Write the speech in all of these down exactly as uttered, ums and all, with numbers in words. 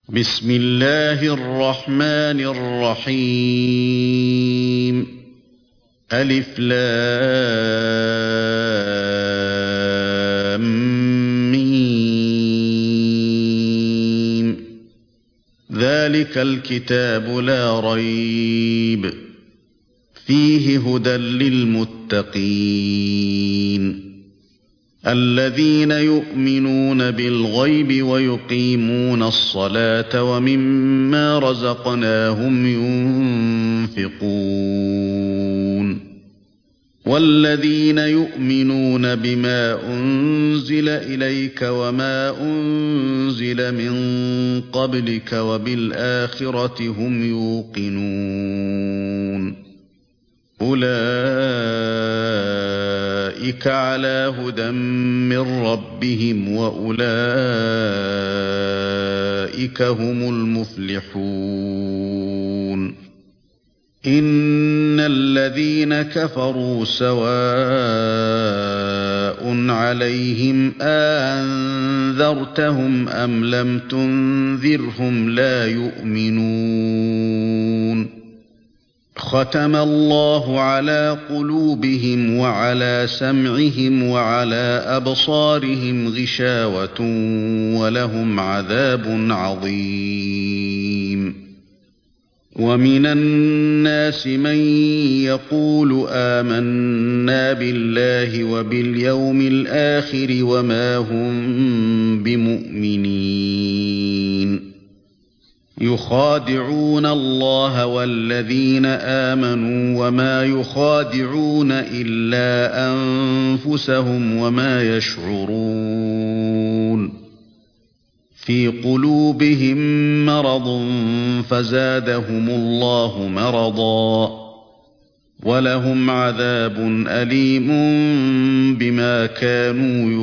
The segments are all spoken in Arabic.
بسم الله الرحمن الرحيم. ألف لام ميم. ذلك الكتاب لا ريب فيه هدى للمتقين الذين يؤمنون بالغيب ويقيمون الصلاة ومما رزقناهم ينفقون والذين يؤمنون بما أنزل إليك وما أنزل من قبلك وبالآخرة هم يوقنون أولئك على هدى من ربهم وأولئك هم المفلحون. إن الذين كفروا سواء عليهم أأنذرتهم أم لم تنذرهم لا يؤمنون. ختم الله على قلوبهم وعلى سمعهم وعلى أبصارهم غشاوة ولهم عذاب عظيم. ومن الناس من يقول آمنا بالله وباليوم الآخر وما هم بمؤمنين. يخادعون الله والذين آمنوا وما يخادعون إلا أنفسهم وما يشعرون. في قلوبهم مرض فزادهم الله مرضا ولهم عذاب أليم بما كانوا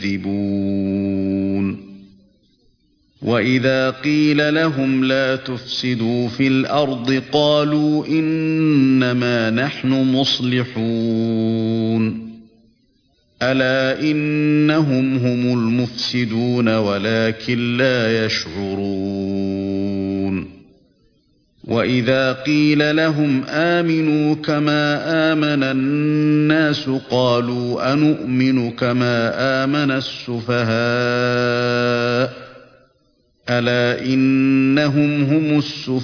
يكذبون. وإذا قيل لهم لا تفسدوا في الأرض قالوا إنما نحن مصلحون. ألا إنهم هم المفسدون ولكن لا يشعرون. وإذا قيل لهم آمنوا كما آمن الناس قالوا أنؤمن كما آمن السفهاء ألا إنهم هم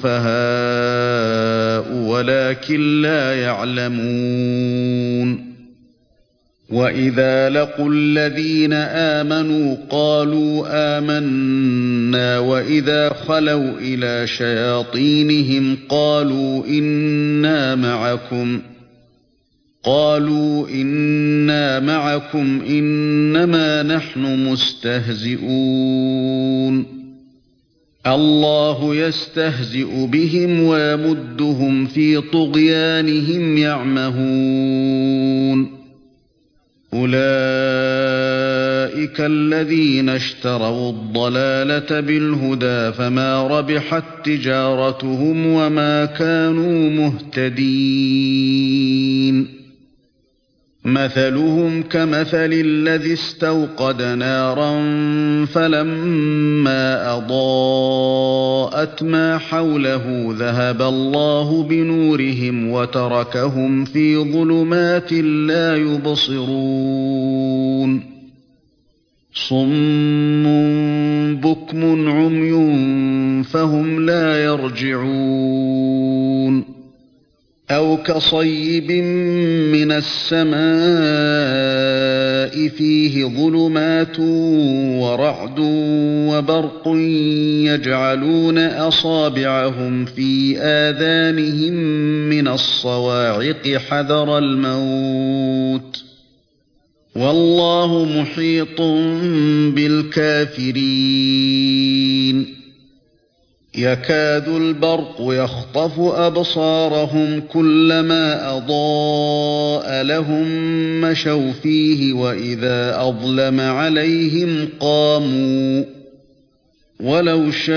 السفهاء ولكن لا يعلمون. وإذا لقوا الذين آمنوا قالوا آمنا وإذا خلوا إلى شياطينهم قالوا إنا معكم قالوا إنا معكم إنما نحن مستهزئون. الله يستهزئ بهم ويمدهم في طغيانهم يعمهون. أولئك الذين اشتروا الضلالة بالهدى فما ربحت تجارتهم وما كانوا مهتدين. مثلهم كمثل الذي استوقد نارا فلما أضاءت ما حوله ذهب الله بنورهم وتركهم في ظلمات لا يبصرون. صم بكم عمي فهم لا يرجعون. أو كصيب من السماء فيه ظلمات ورعد وبرق يجعلون أصابعهم في آذانهم من الصواعق حذر الموت والله محيط بالكافرين. يكاد البرق يخطف أبصارهم كلما أضاء لهم مشوا فيه وإذا أظلم عليهم قاموا ولو شاء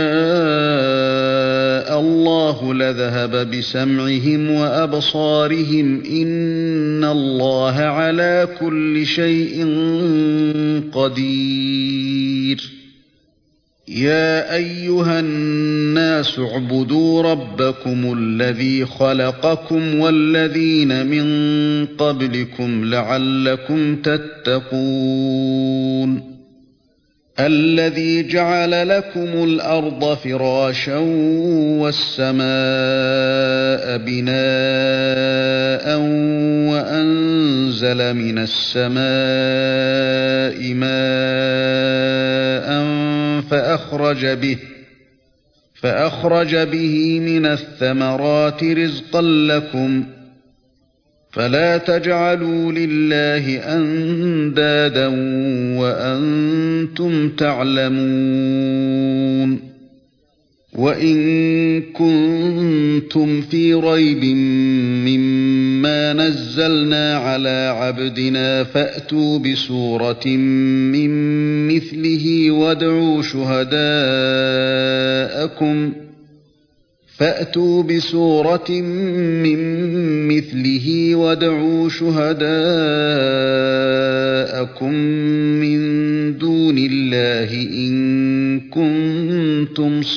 الله لذهب بسمعهم وأبصارهم إن الله على كل شيء قدير. يا أيها الناس اعبدوا ربكم الذي خلقكم والذين من قبلكم لعلكم تتقون الذي جعل لكم الأرض فراشا والسماء بناء وأنزل من السماء ماء فأخرج به فأخرج به من الثمرات رزقا لكم فلا تجعلوا لله أندادا وأنتم تعلمون وإن كنتم في ريب مما نزلنا على عبدنا فأتوا بسورة من مثله وادعوا شهداءكم فأتوا بسورة من مثله وادعوا شهداءكم من دون الله إن كنتم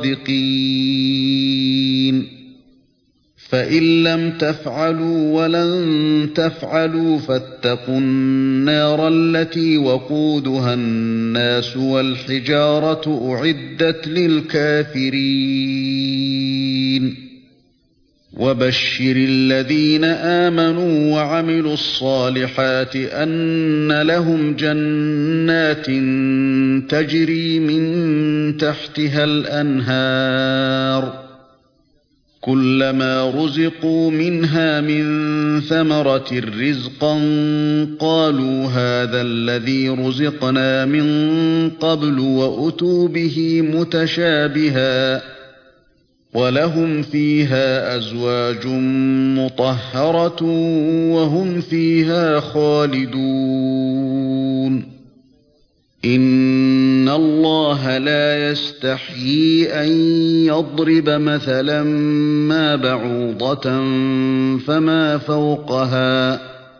صادقين فإن لم تفعلوا ولن تفعلوا فاتقوا النار التي وقودها الناس والحجارة أعدت للكافرين وبشر الذين آمنوا وعملوا الصالحات أن لهم جنات تجري من تحتها الأنهار كلما رزقوا منها من ثمرة رزقا قالوا هذا الذي رزقنا من قبل وأتوا به متشابها ولهم فيها أزواج مطهرة وهم فيها خالدون إن الله لا يستحيي أن يضرب مثلا ما بعوضة فما فوقها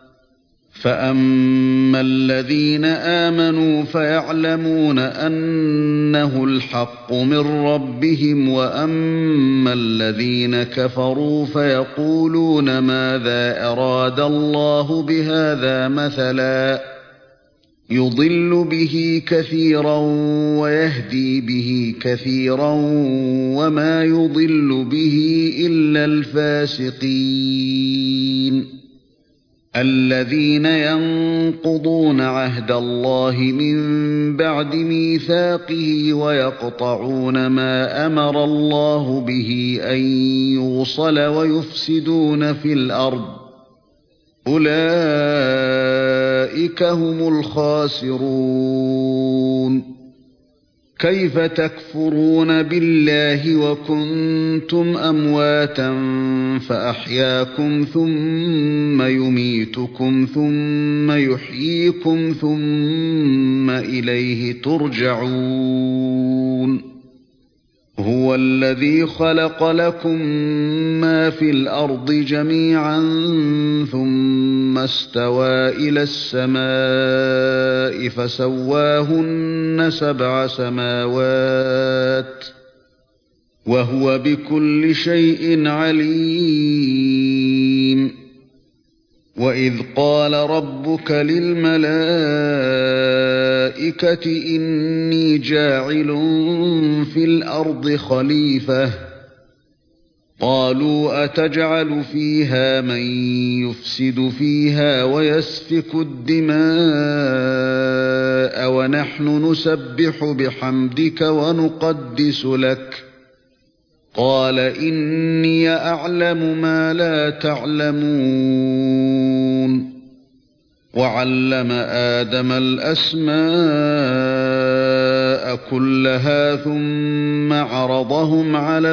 فأما الذين آمنوا فيعلمون أنه الحق من ربهم وأما الذين كفروا فيقولون ماذا أراد الله بهذا مثلا يضل به كثيرا ويهدي به كثيرا وما يضل به إلا الفاسقين الذين ينقضون عهد الله من بعد ميثاقه ويقطعون ما أمر الله به أن يوصل ويفسدون في الأرض أولئك هم الخاسرون كيف تكفرون بالله وكنتم أمواتا فأحياكم ثم يميتكم ثم يحييكم ثم إليه ترجعون هو الذي خلق لكم ما في الأرض جميعا ثم استوى إلى السماء فسواهن سبع سماوات وهو بكل شيء عليم وإذ قال ربك للملائكة إني جاعل في الأرض خليفة قالوا أتجعل فيها من يفسد فيها ويسفك الدماء ونحن نسبح بحمدك ونقدس لك قال إني أعلم ما لا تعلمون وعلم آدم الأسماء كلها ثم عرضهم على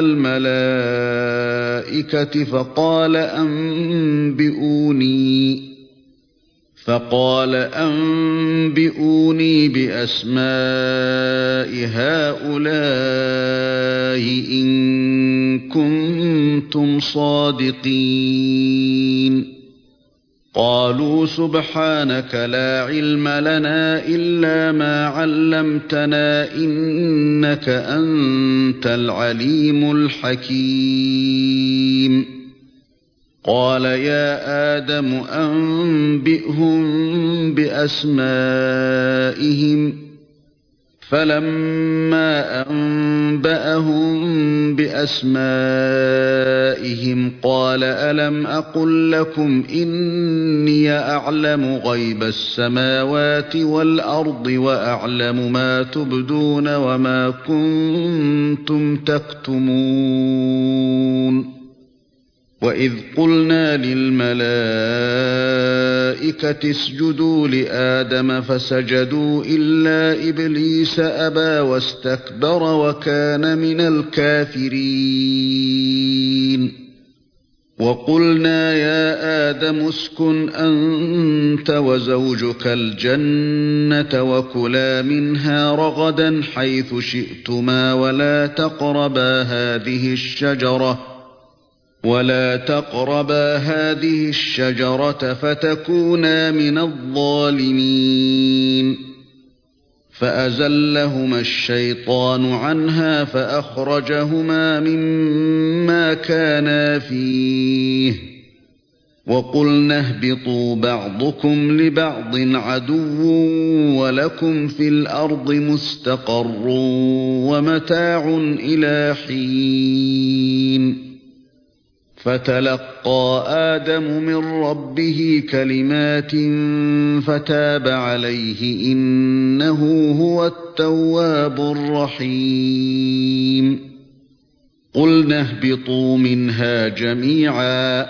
الملائكة فقال أنبئوني فقال أنبئوني بأسماء هؤلاء إن كنتم صادقين قالوا سبحانك لا علم لنا إلا ما علمتنا إنك أنت العليم الحكيم قال يا آدم أنبئهم بأسمائهم فلما أنبأهم بأسمائهم قال ألم أقل لكم إني أعلم غيب السماوات والأرض وأعلم ما تبدون وما كنتم تكتمون وإذ قلنا للملائكة اسجدوا لآدم فسجدوا إلا إبليس أبى واستكبر وكان من الكافرين وقلنا يا آدم اسكن أنت وزوجك الجنة وكلا منها رغدا حيث شئتما ولا تقربا هذه الشجرة ولا تقربا هذه الشجرة فتكونا من الظالمين فأزلهما الشيطان عنها فأخرجهما مما كانا فيه وقلنا اهبطوا بعضكم لبعض عدو ولكم في الأرض مستقر ومتاع إلى حين فتلقى آدم من ربه كلمات فتاب عليه إنه هو التواب الرحيم قلنا اهبطوا منها جميعا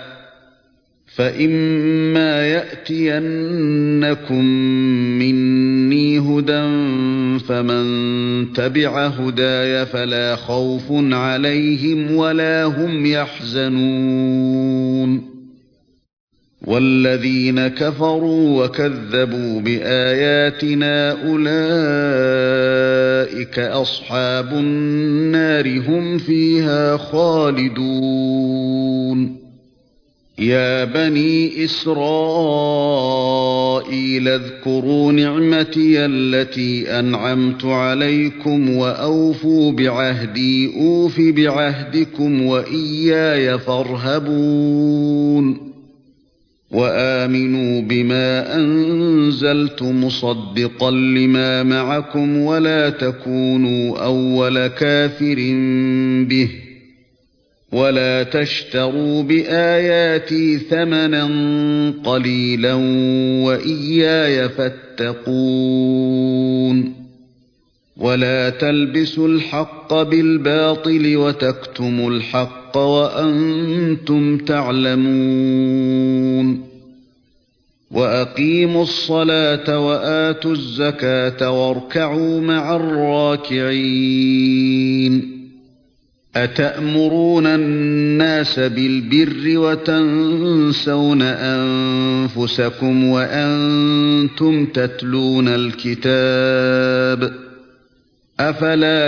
فإما يأتينكم مني هدى فمن تبع هداي فلا خوف عليهم ولا هم يحزنون والذين كفروا وكذبوا بآياتنا أولئك أصحاب النار هم فيها خالدون يا بني إسرائيل اذكروا نعمتي التي أنعمت عليكم وأوفوا بعهدي أوف بعهدكم وإياي فارهبون وآمنوا بما أنزلت مصدقا لما معكم ولا تكونوا أول كافر به ولا تشتروا بآياتي ثمنا قليلا وإياي فاتقون ولا تلبسوا الحق بالباطل وتكتموا الحق وأنتم تعلمون وأقيموا الصلاة وآتوا الزكاة واركعوا مع الراكعين أتأمرون الناس بالبر وتنسون أنفسكم وأنتم تتلون الكتاب أفلا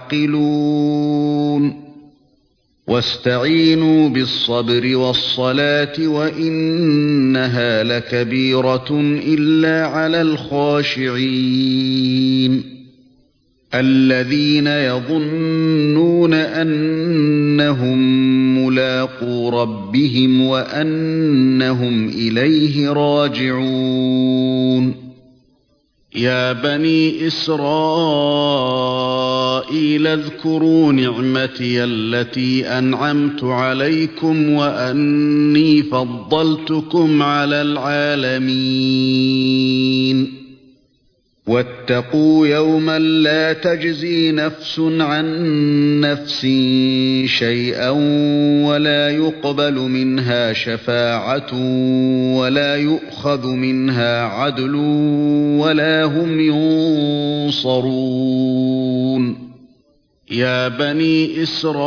تعقلون واستعينوا بالصبر والصلاة وإنها لكبيرة إلا على الخاشعين الذين يظنون أنهم ملاقو ربهم وأنهم إليه راجعون يا بني إسرائيل اذكروا نعمتي التي أنعمت عليكم وأني فضلتكم على العالمين واتقوا يوما لا تجزي نفس عن نفس شيئا ولا يقبل منها شفاعة ولا يؤخذ منها عدل ولا هم ينصرون يا بني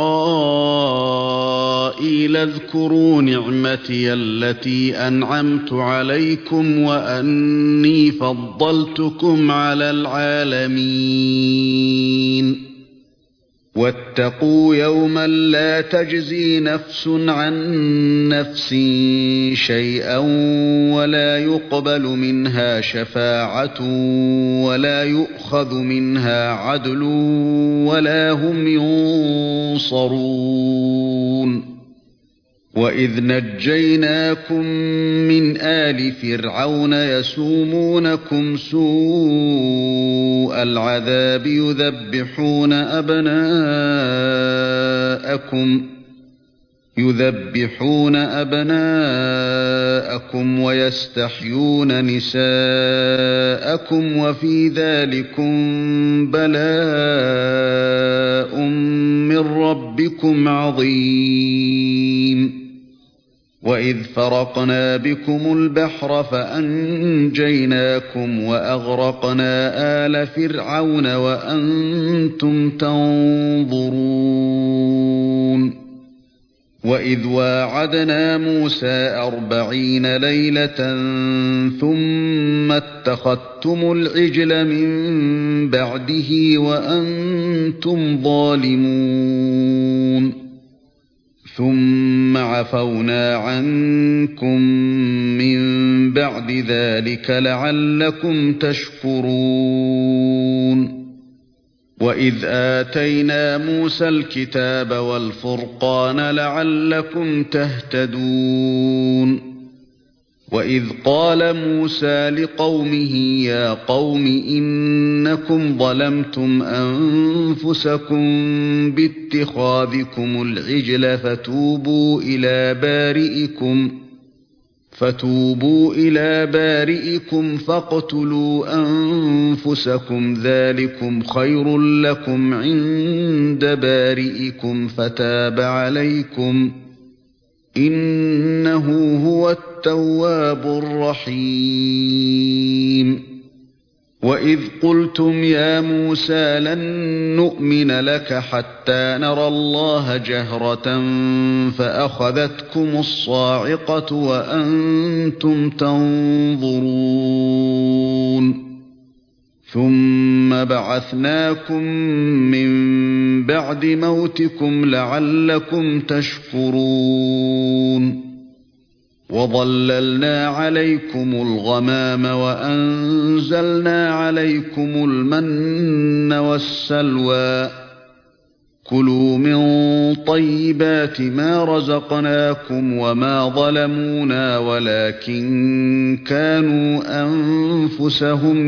إسرائيل اذكروا نعمتي التي أنعمت عليكم وأني فضلتكم على العالمين واتقوا يوما لا تجزي نفس عن نفس شيئا ولا يقبل منها شفاعة ولا يؤخذ منها عدل ولا هم ينصرون وإذ نجيناكم من آل فرعون يسومونكم سوء العذاب يذبحون أبناءكم يذبحون أبناءكم ويستحيون نساءكم وفي ذلكم بلاء من ربكم عظيم وإذ فرقنا بكم البحر فأنجيناكم وأغرقنا آل فرعون وأنتم تنظرون وإذ واعدنا موسى أربعين ليلة ثم اتخذتم العجل من بعده وأنتم ظالمون ثم عفونا عنكم من بعد ذلك لعلكم تشكرون وإذ آتينا موسى الكتاب والفرقان لعلكم تهتدون وإذ قال موسى لقومه يا قوم إنكم ظلمتم أنفسكم باتخاذكم العجل فتوبوا إلى بارئكم فتوبوا إلى بارئكم فاقتلوا أنفسكم ذلكم خير لكم عند بارئكم فتاب عليكم إنه هو التواب الرحيم وإذ قلتم يا موسى لن نؤمن لك حتى نرى الله جهرة فأخذتكم الصاعقة وأنتم تنظرون ثم بعثناكم من بعد موتكم لعلكم تشكرون وظللنا عليكم الغمام وأنزلنا عليكم المن والسلوى كلوا من طيبات ما رزقناكم وما ظلمونا ولكن كانوا أنفسهم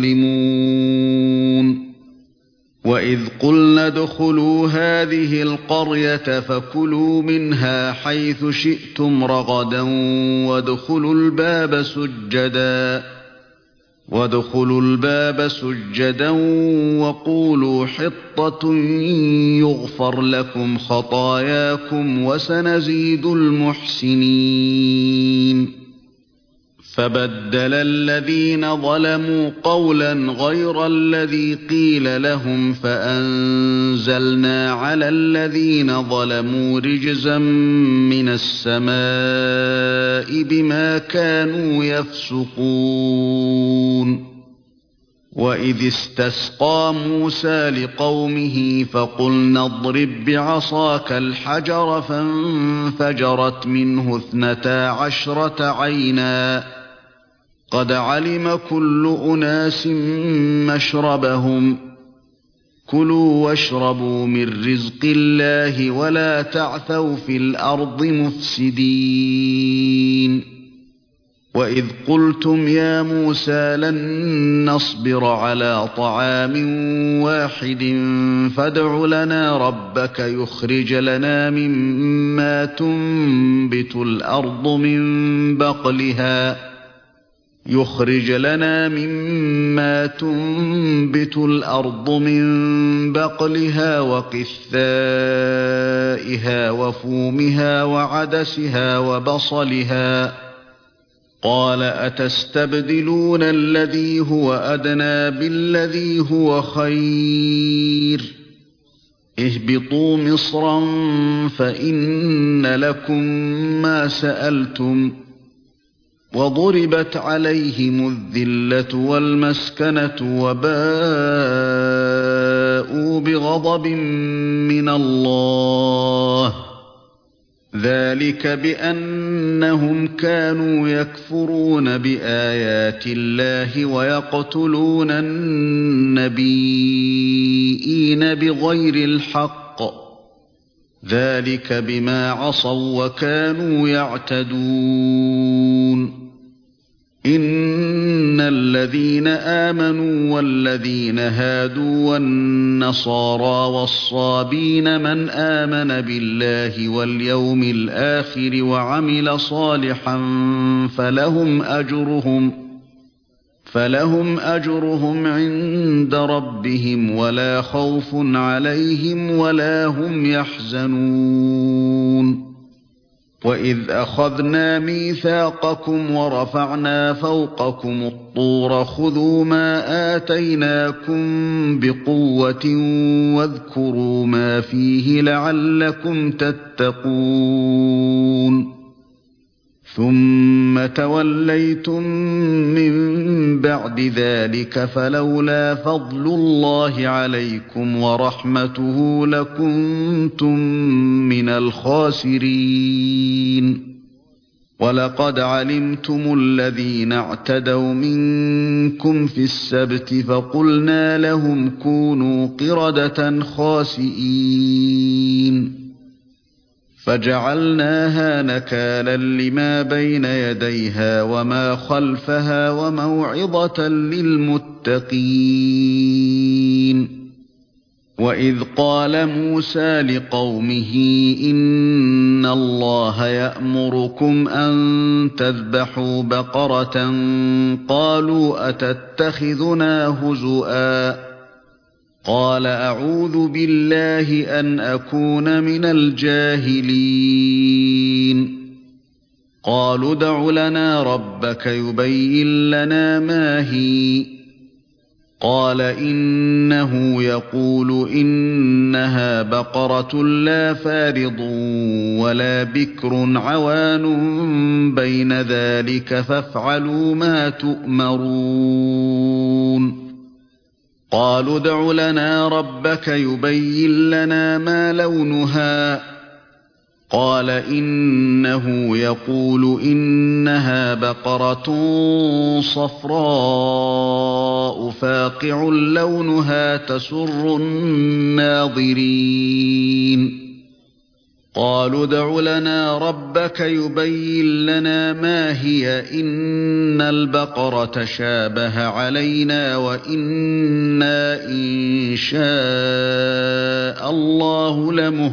يظلمون وإذ قلنا ادخلوا هذه القرية فكلوا منها حيث شئتم رغدا وادخلوا الباب سجدا وادخلوا الباب سجدا وقولوا حطة يغفر لكم خطاياكم وسنزيد المحسنين فبدل الذين ظلموا قولا غير الذي قيل لهم فأنزلنا على الذين ظلموا رجزا من السماء بما كانوا يفسقون وإذ استسقى موسى لقومه فقلنا اضرب بعصاك الحجر فانفجرت منه اثنتا عشرة عينا قد علم كل أناس مشربهم كلوا واشربوا من رزق الله ولا تعثوا في الأرض مفسدين وإذ قلتم يا موسى لن نصبر على طعام واحد فادع لنا ربك يخرج لنا مما تنبت الأرض من بقلها يخرج لنا مما تنبت الأرض من بقلها وقثائها وفومها وعدسها وبصلها قال أتستبدلون الذي هو أدنى بالذي هو خير اهبطوا مصرا فإن لكم ما سألتم وضربت عليهم الذلة والمسكنة وباءوا بغضب من الله ذلك بأنهم كانوا يكفرون بآيات الله ويقتلون النبيين بغير الحق ذلك بما عصوا وكانوا يعتدون إن الذين آمنوا والذين هادوا والنصارى والصابين من آمن بالله واليوم الآخر وعمل صالحا فلهم أجرهم فلهم أجرهم عند ربهم ولا خوف عليهم ولا هم يحزنون وإذ أخذنا ميثاقكم ورفعنا فوقكم الطور خذوا ما آتيناكم بقوة واذكروا ما فيه لعلكم تتقون ثم توليتم من بعد ذلك فلولا فضل الله عليكم ورحمته لكنتم من الخاسرين ولقد علمتم الذين اعتدوا منكم في السبت فقلنا لهم كونوا قردة خاسئين فجعلناها نكالا لما بين يديها وما خلفها وموعظة للمتقين وإذ قال موسى لقومه إن الله يأمركم أن تذبحوا بقرة قالوا أتتخذنا هزؤا قال أعوذ بالله أن أكون من الجاهلين قالوا ادع لنا ربك يبين لنا ما هي قال إنه يقول إنها بقرة لا فارض ولا بكر عوان بين ذلك فافعلوا ما تؤمرون قالوا ادع لنا ربك يبين لنا ما لونها قال إنه يقول إنها بقرة صفراء فاقع لونها تسر الناظرين قالوا ادع لنا ربك يبين لنا ما هي إن البقرة شابه علينا وإنا إن شاء الله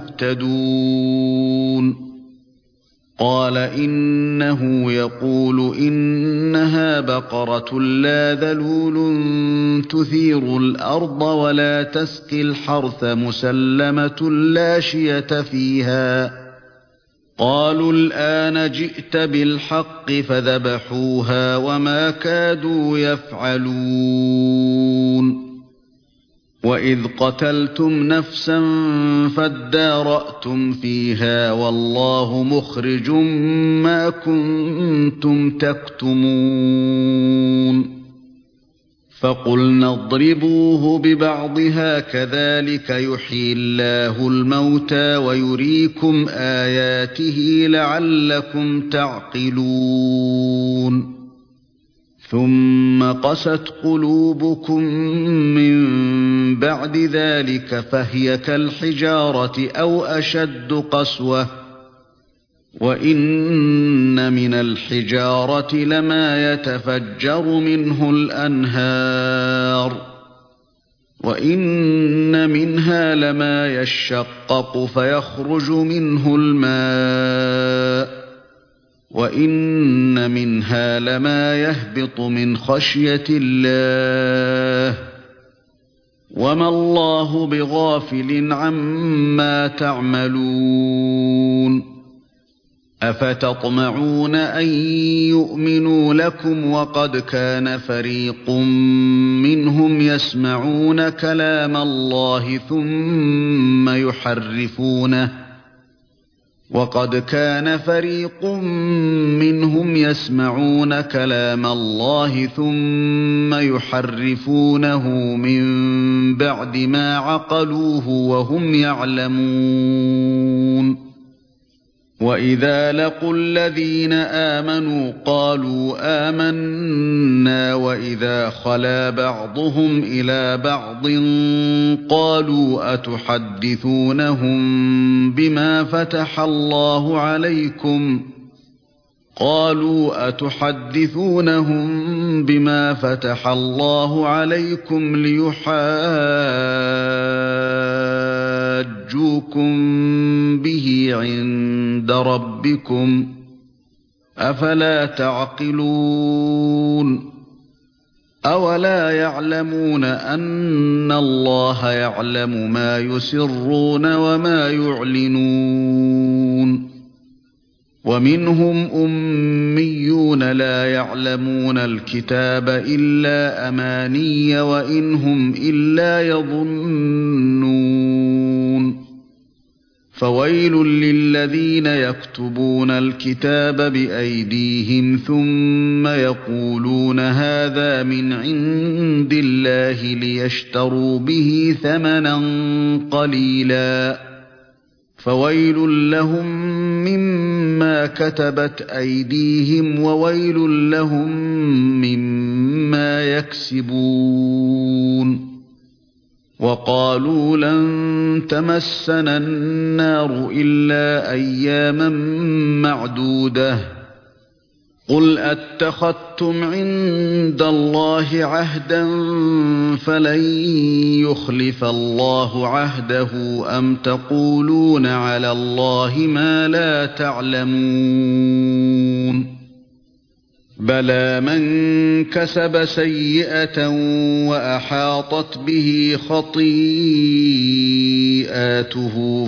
لمهتدون قال إنه يقول إنها بقرة لا ذلول تثير الأرض ولا تسقي الحرث مسلمة لا شية فيها قالوا الآن جئت بالحق فذبحوها وما كادوا يفعلون وإذ قتلتم نفسا فادارأتم فيها والله مخرج ما كنتم تكتمون فقلنا اضربوه ببعضها كذلك يحيي الله الموتى ويريكم آياته لعلكم تعقلون ثم قست قلوبكم من بعد ذلك فهي كالحجارة أو أشد قسوة وإن من الحجارة لما يتفجر منه الأنهار وإن منها لما يشقق فيخرج منه الماء وإن منها لما يهبط من خشية الله وما الله بغافل عما تعملون أفتطمعون أن يؤمنوا لكم وقد كان فريق منهم يسمعون كلام الله ثم يحرفونه وقد كان فريق منهم يسمعون كلام الله ثم يحرفونه من بعد ما عقلوه وهم يعلمون. وإذا لقوا الذين آمنوا قالوا آمنا وإذا خلا بعضهم إلى بعض قالوا أتحدثونهم بما فتح الله عليكم قالوا أتحدثونهم بما فتح الله عليكم ليحاجوكم به عند ربكم أفلا تعقلون. أولا يعلمون أن الله يعلم ما يسرون وما يعلنون. ومنهم أميون لا يعلمون الكتاب إلا أماني وإن هم إلا يظنون. فويل للذين يكتبون الكتاب بأيديهم ثم يقولون هذا من عند الله ليشتروا به ثمنا قليلا فويل لهم مما كتبت أيديهم وويل لهم مما يكسبون. وقالوا لن تمسنا النار إلا أياما معدودة قل أتخذتم عند الله عهدا فلن يخلف الله عهده أم تقولون على الله ما لا تعلمون. بلى من كسب سيئة وأحاطت به خطيئاته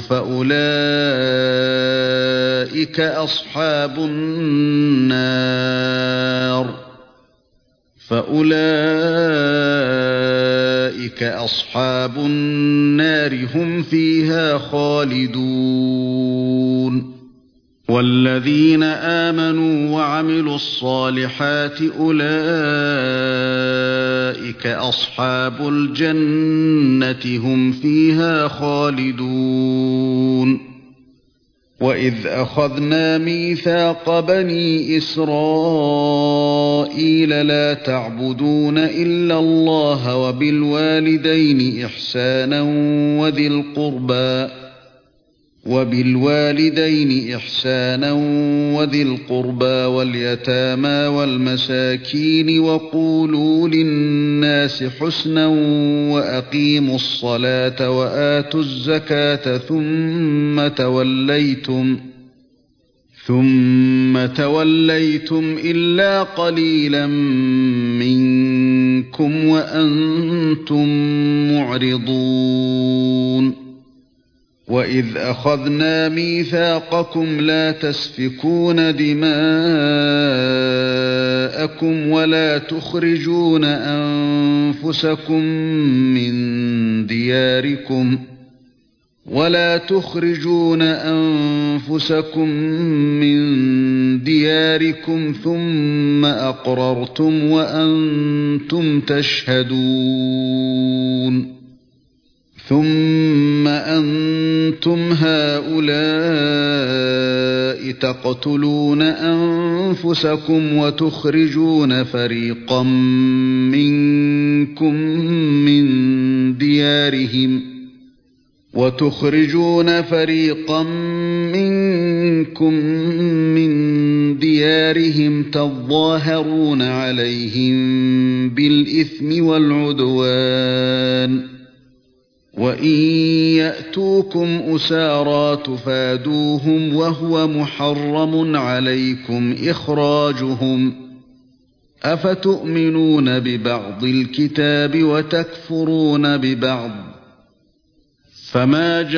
فأولئك أصحاب النار فأولئك أصحاب النار هم فيها خالدون. والذين آمنوا وعملوا الصالحات أولئك أصحاب الجنة هم فيها خالدون. وإذ أخذنا ميثاق بني إسرائيل لا تعبدون إلا الله وبالوالدين إحسانا وذي القربى وبالوالدين إحسانا وذي القربى واليتامى والمساكين وقولوا للناس حسنا وأقيموا الصلاة وآتوا الزكاة ثم توليتم ثم توليتم إلا قليلا منكم وأنتم معرضون. وإذ أخذنا ميثاقكم لا تسفكون دماءكم ولا تخرجون أنفسكم من دياركم ولا تخرجون أنفسكم من دياركم ثم أقررتم وأنتم تشهدون. ثم أنتم هؤلاء تقتلون أنفسكم وتخرجون فريقا منكم من ديارهم وتخرجون فريقا منكم من ديارهم تظاهرون عليهم بالإثم والعدوان وإن يأتوكم أسارى تفادوهم وهو محرم عليكم إخراجهم أفتؤمنون ببعض الكتاب وتكفرون ببعض فما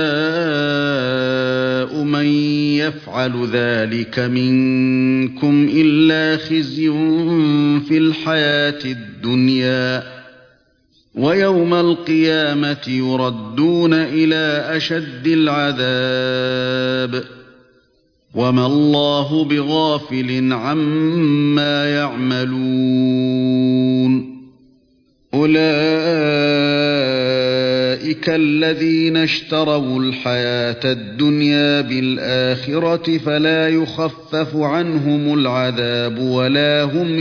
جزاء من يفعل ذلك منكم إلا خزي في الحياة الدنيا ويوم القيامة يردون إلى أشد العذاب وما الله بغافل عما يعملون أولئك الذين اشتروا الحياة الدنيا بالآخرة فلا يخفف عنهم العذاب ولا هم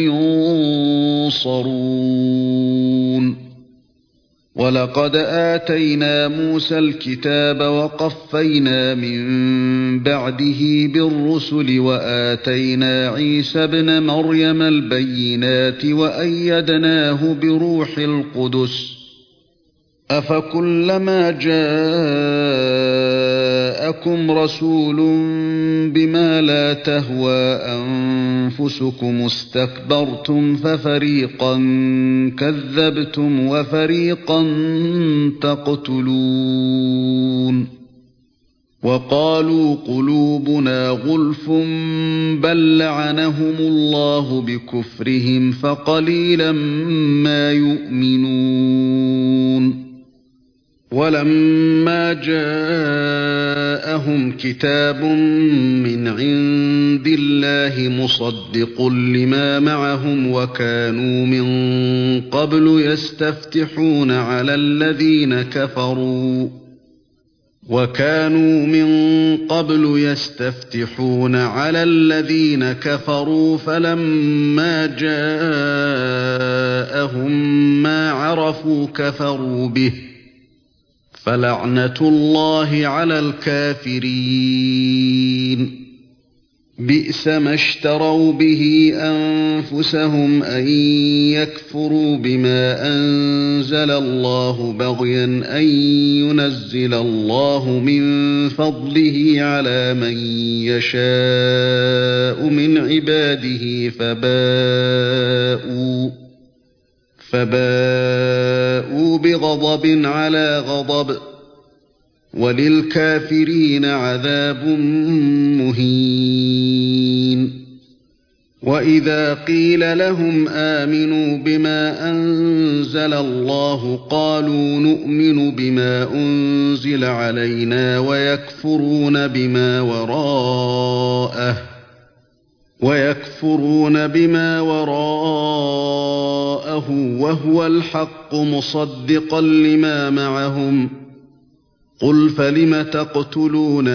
ينصرون ولقد آتينا موسى الكتاب وقفينا من بعده بالرسل وآتينا عيسى ابن مريم البينات وأيدناه بروح القدس أفكلما جاءكم رسول بما لا تهوى أنفسكم استكبرتم ففريقا كذبتم وفريقا تقتلون وقالوا قلوبنا غلف بل لعنهم الله بكفرهم فقليلا ما يؤمنون ولما جاءهم كتاب من عند الله مصدق لما معهم وكانوا من قبل يستفتحون على الذين كفروا وكانوا من قبل يستفتحون على الذين كفروا فلما جاءهم ما عرفوا كفروا به فلعنة الله على الكافرين بئس ما اشتروا به أنفسهم أن يكفروا بما أنزل الله بغيا أن ينزل الله من فضله على من يشاء من عباده فباءوا فباءوا بغضب على غضب وللكافرين عذاب مهين وإذا قيل لهم آمنوا بما أنزل الله قالوا نؤمن بما أنزل علينا ويكفرون بما وراءه ويكفرون بما وراءه وهو الحق مصدقا لما معهم قل فلم تقتلون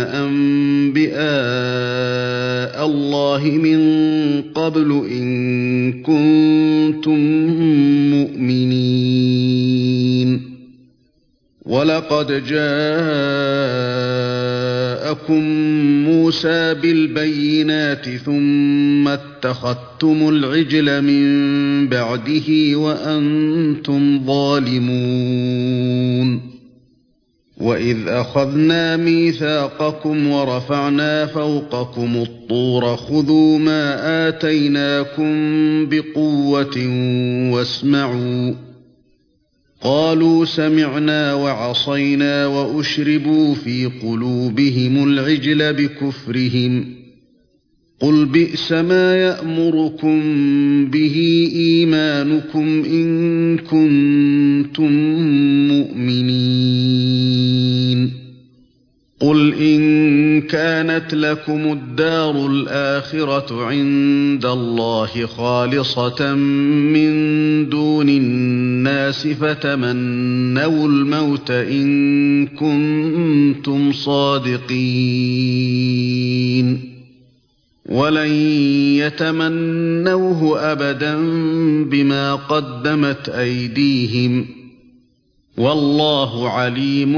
أنبياء الله من قبل إن كنتم مؤمنين ولقد جاءكم موسى بالبينات ثم اتخذتم العجل من بعده وأنتم ظالمون وإذ أخذنا ميثاقكم ورفعنا فوقكم الطور خذوا ما آتيناكم بقوة واسمعوا قالوا سمعنا وعصينا وأشربوا في قلوبهم العجل بكفرهم قل بئس ما يأمركم به إيمانكم إن كنتم مؤمنين قل إن كانت لكم الدار الآخرة عند الله خالصة من دون الناس فتمنوا الموت إن كنتم صادقين ولن يتمنوه أبدا بما قدمت أيديهم والله عليم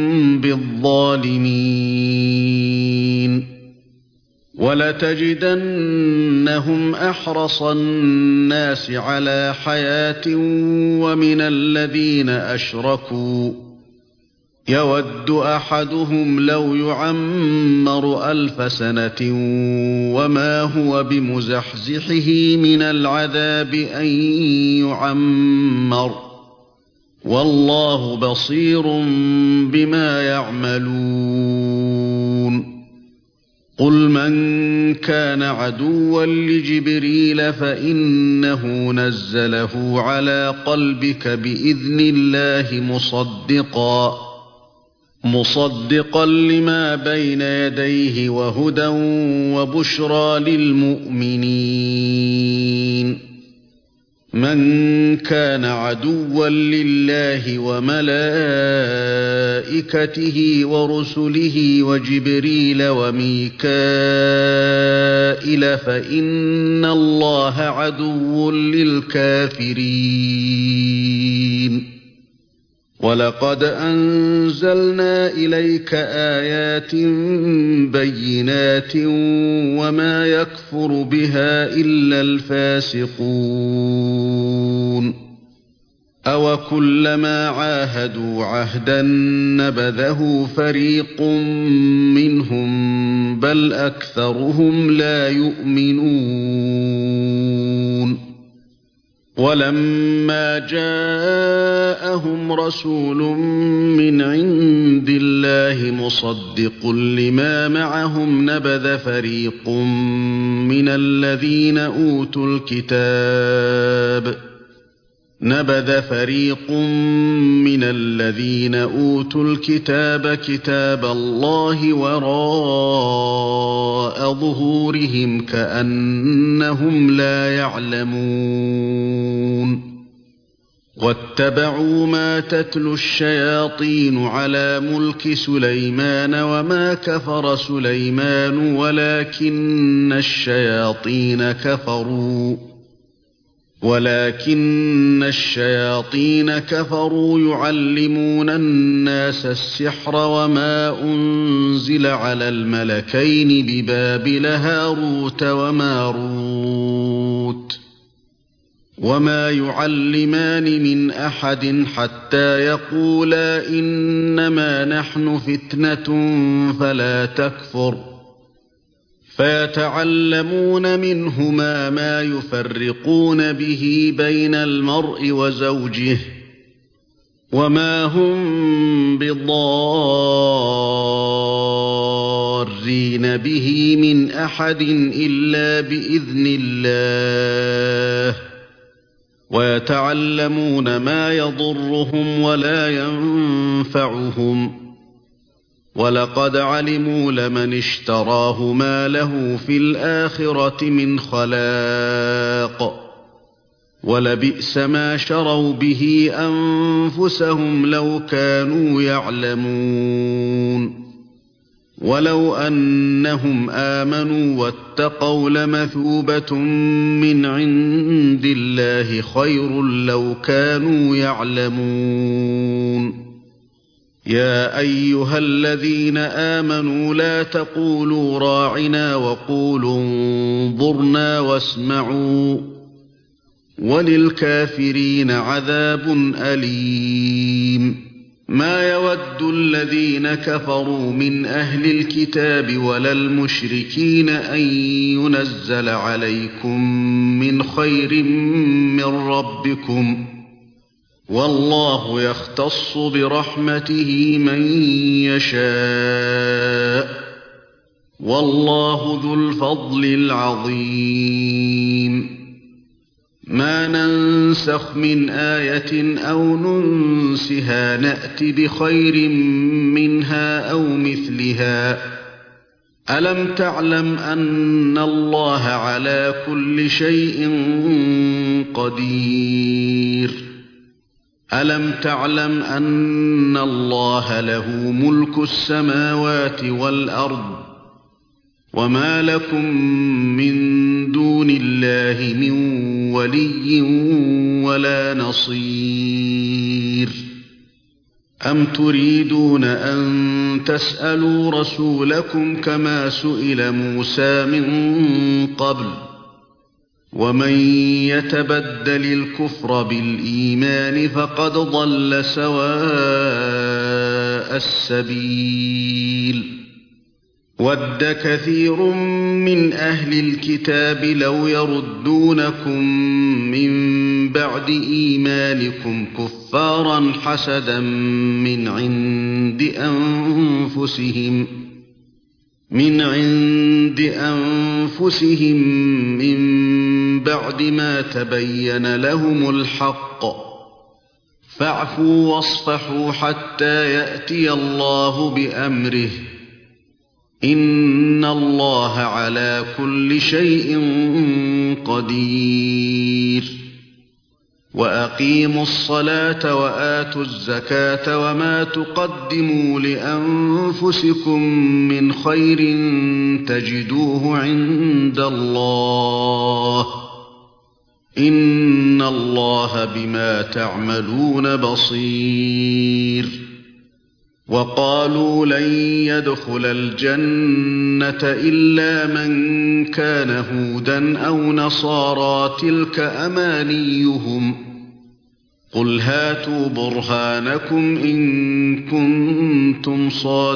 بالظالمين ولتجدنهم أحرص الناس على حياة ومن الذين أشركوا يود أحدهم لو يعمر ألف سنة وما هو بمزحزحه من العذاب أن يعمر والله بصير بما يعملون قل من كان عدوا لجبريل فإنه نزله على قلبك بإذن الله مصدقا مصدقا لما بين يديه وهدى وبشرى للمؤمنين. من كان عدوا لله وملائكته ورسله وجبريل وميكائيل فإن الله عدو للكافرين. ولقد أنزلنا إليك آيات بينات وما يكفر بها إلا الفاسقون. أوكلما عاهدوا عهدا نبذه فريق منهم بل أكثرهم لا يؤمنون. ولما جاءهم رسول من عند الله مصدق لما معهم نبذ فريق من الذين أوتوا الكتاب نبذ فريق من الذين أوتوا الكتاب كتاب الله وراء ظهورهم كأنهم لا يعلمون. واتبعوا ما تتلو الشياطين على ملك سليمان وما كفر سليمان ولكن الشياطين كفروا ولكن الشياطين كفروا يعلمون الناس السحر وما أنزل على الملكين ببابل هاروت وماروت وما يعلمان من أحد حتى يقولا إنما نحن فتنة فلا تكفر فيتعلمون منهما ما يفرقون به بين المرء وزوجه وما هم بضارين به من أحد إلا بإذن الله ويتعلمون ما يضرهم ولا ينفعهم ولقد علموا لمن اشتراه ما له في الآخرة من خلاق ولبئس ما شروا به أنفسهم لو كانوا يعلمون. ولو أنهم آمنوا واتقوا لمثوبة من عند الله خير لو كانوا يعلمون. يا أيها الذين آمنوا لا تقولوا راعنا وقولوا انظرنا واسمعوا وللكافرين عذاب أليم. ما يود الذين كفروا من أهل الكتاب ولا المشركين أن ينزل عليكم من خير من ربكم والله يختص برحمته من يشاء والله ذو الفضل العظيم. ما ننسخ من آية أو ننسها نأت بخير منها أو مثلها. ألم تعلم أن الله على كل شيء قدير؟ ألم تعلم أن الله له ملك السماوات والأرض وما لكم من دون الله من ولي ولا نصير؟ أم تريدون أن تسألوا رسولكم كما سئل موسى من قبل ومن يتبدل الكفر بالإيمان فقد ضل سواء السبيل. ود كثير من أهل الكتاب لو يردونكم من بعد إيمانكم كفارا حسدا من عند أنفسهم من عند أنفسهم من بعد ما تبين لهم الحق فاعفوا واصفحوا حتى يأتي الله بأمره إن الله على كل شيء قدير وأقيموا الصلاة وآتوا الزكاة وما تقدموا لأنفسكم من خير تجدوه عند الله إن الله بما تعملون بصير وقالوا لن يدخل الجنة إلا من كان هودا أو نصارى تلك أمانيهم قل هاتوا برهانكم إن كنتم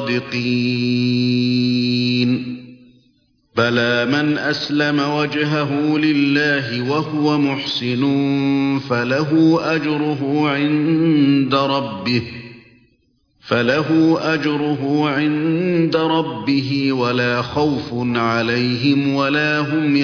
صادقين بلى من أسلم وجهه لله وهو محسن فله أجره عند ربه فله أجره عند ربه ولا خوف عليهم ولا هم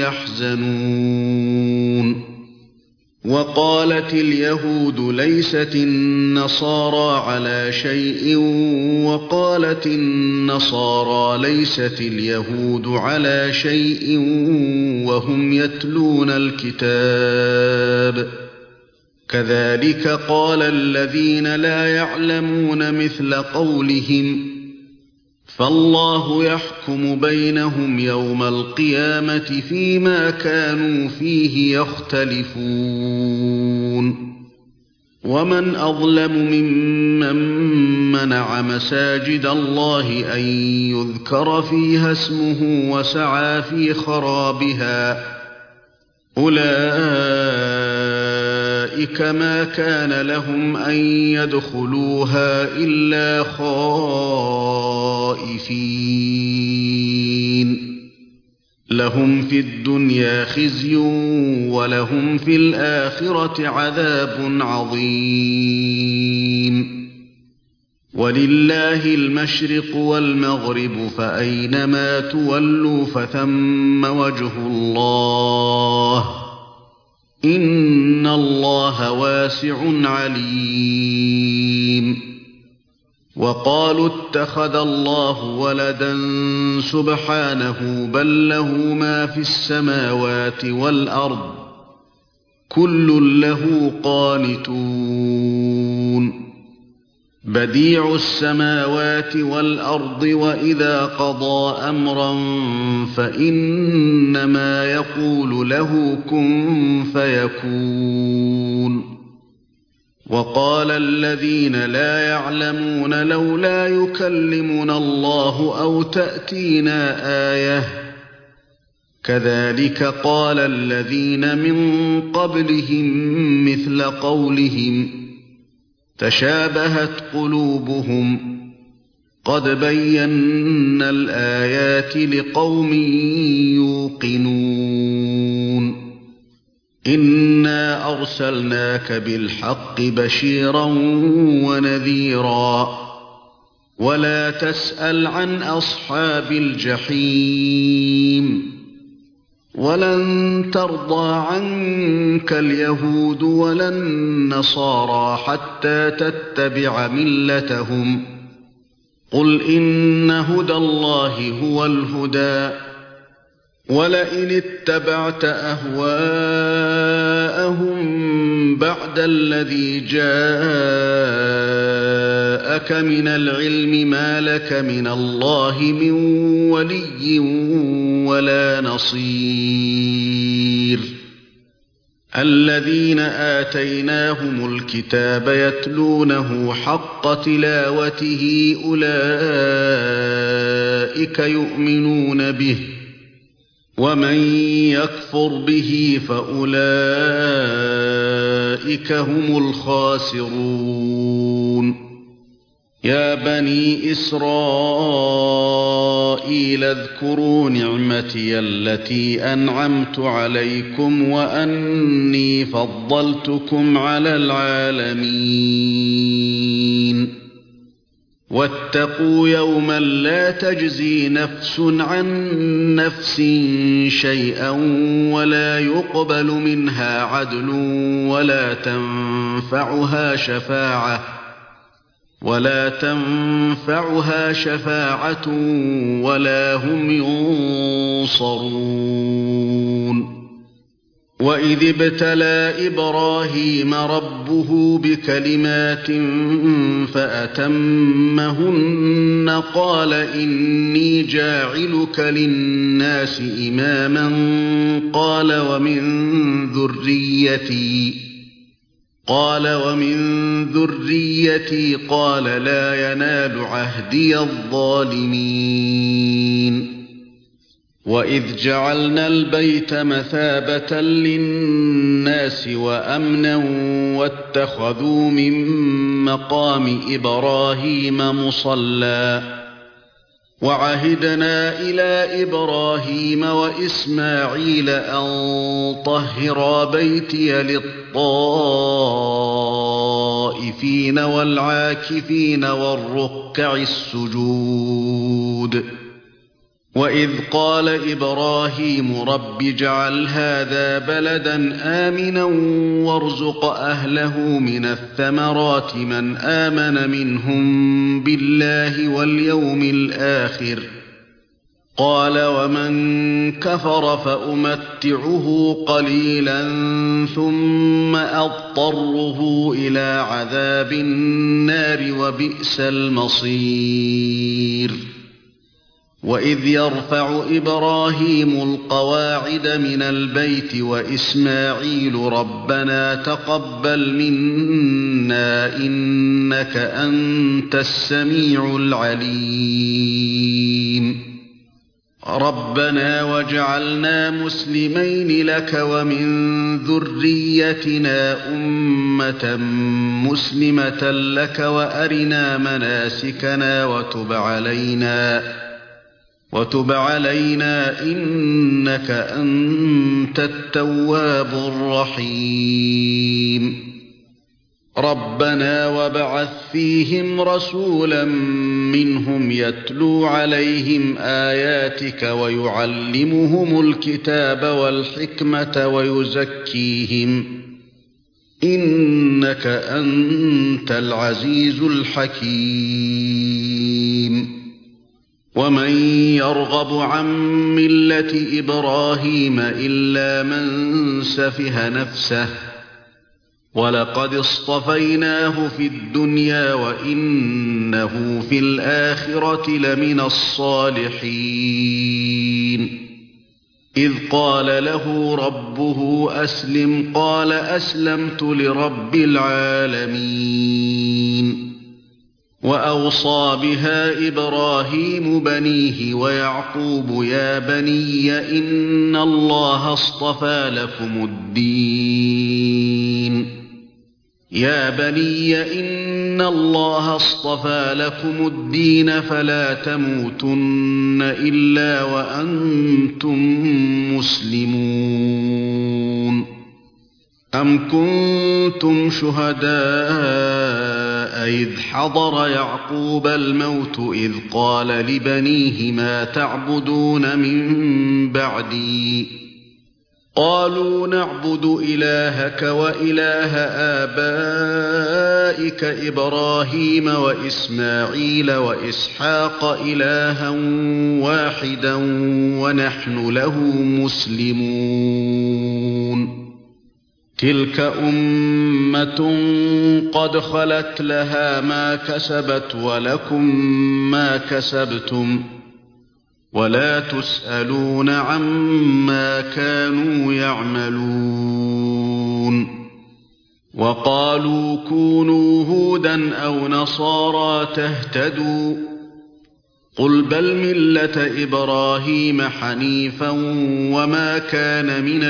يحزنون وقالت اليهود ليست النصارى على شيء وقالت النصارى ليست اليهود على شيء وهم يتلون الكتاب كذلك قال الذين لا يعلمون مثل قولهم فالله يحكم بينهم يوم القيامة فيما كانوا فيه يختلفون ومن أظلم ممن منع مساجد الله أن يذكر فيها اسمه وسعى في خرابها أولئك ما كان لهم أن يدخلوها إلا خائفين لهم في الدنيا خزي ولهم في الآخرة عذاب عظيم ولله المشرق والمغرب فأينما تولوا فثم وجه الله إن الله واسع عليم وقالوا اتخذ الله ولدا سبحانه بل له ما في السماوات والأرض كل له قانتون بديع السماوات والأرض وإذا قضى أمرا فإنما يقول له كن فيكون وقال الذين لا يعلمون لولا يكلمنا الله أو تأتينا آية كذلك قال الذين من قبلهم مثل قولهم تشابهت قلوبهم قد بينا الآيات لقوم يوقنون إنا أرسلناك بالحق بشيرا ونذيرا ولا تسأل عن أصحاب الجحيم ولن ترضى عنك اليهود ولا النصارى حتى تتبع ملتهم قل إن هدى الله هو الهدى ولئن اتبعت أهواءهم بعد الذي جاءك من العلم ما لك من الله من ولي ولا نصير الذين آتيناهم الكتاب يتلونه حق تلاوته أولئك يؤمنون به ومن يكفر به فأولئك هم الخاسرون يا بني إسرائيل اذكروا نعمتي التي أنعمت عليكم وأني فضلتكم على العالمين واتقوا يوما لا تجزي نفس عن نفس شيئا ولا يقبل منها عدل ولا تنفعها شفاعة ولا تنفعها شفاعة ولا هم ينصرون. وإذ ابتلى إبراهيم ربه بكلمات فأتمهن قال إني جاعلك للناس إماما قال ومن ذريتي قال ومن ذريتي قال لا ينال عهدي الظالمين. وإذ جعلنا البيت مثابة للناس وأمنا واتخذوا من مقام إبراهيم مصلى وعهدنا إلى إبراهيم وإسماعيل أن طهرا بيتي للطائفين والعاكفين والركع السجود. وإذ قال إبراهيم رب اجعل هذا بلدا آمنا وارزق أهله من الثمرات من آمن منهم بالله واليوم الآخر قال ومن كفر فأمتعه قليلا ثم أضطره إلى عذاب النار وبئس المصير. وإذ يرفع إبراهيم القواعد من البيت وإسماعيل ربنا تقبل منا إنك أنت السميع العليم. ربنا واجعلنا مسلمين لك ومن ذريتنا أمة مسلمة لك وأرنا مناسكنا وتب علينا وتب علينا إنك أنت التواب الرحيم. ربنا وابعث فيهم رسولا منهم يتلو عليهم آياتك ويعلمهم الكتاب والحكمة ويزكيهم إنك أنت العزيز الحكيم. ومن يرغب عن ملة إبراهيم إلا من سفه نفسه ولقد اصطفيناه في الدنيا وإنه في الآخرة لمن الصالحين. إذ قال له ربه أسلم قال أسلمت لرب العالمين. وأوصى بها إبراهيم بنيه ويعقوب يا بني إن الله اصطفى لكم الدين يا بني إن الله اصطفى لكم الدين فلا تموتن إلا وأنتم مسلمون. أم كنتم شهداء إذ حضر يعقوب الموت إذ قال لبنيه ما تعبدون من بعدي قالوا نعبد إلهك وإله آبائك إبراهيم وإسماعيل وإسحاق إلها واحدا ونحن له مسلمون. تلك أمة قد خلت لها ما كسبت ولكم ما كسبتم ولا تسألون عما كانوا يعملون. وقالوا كونوا هودا أو نصارى تهتدوا قل بل ملة إبراهيم حنيفا وما كان من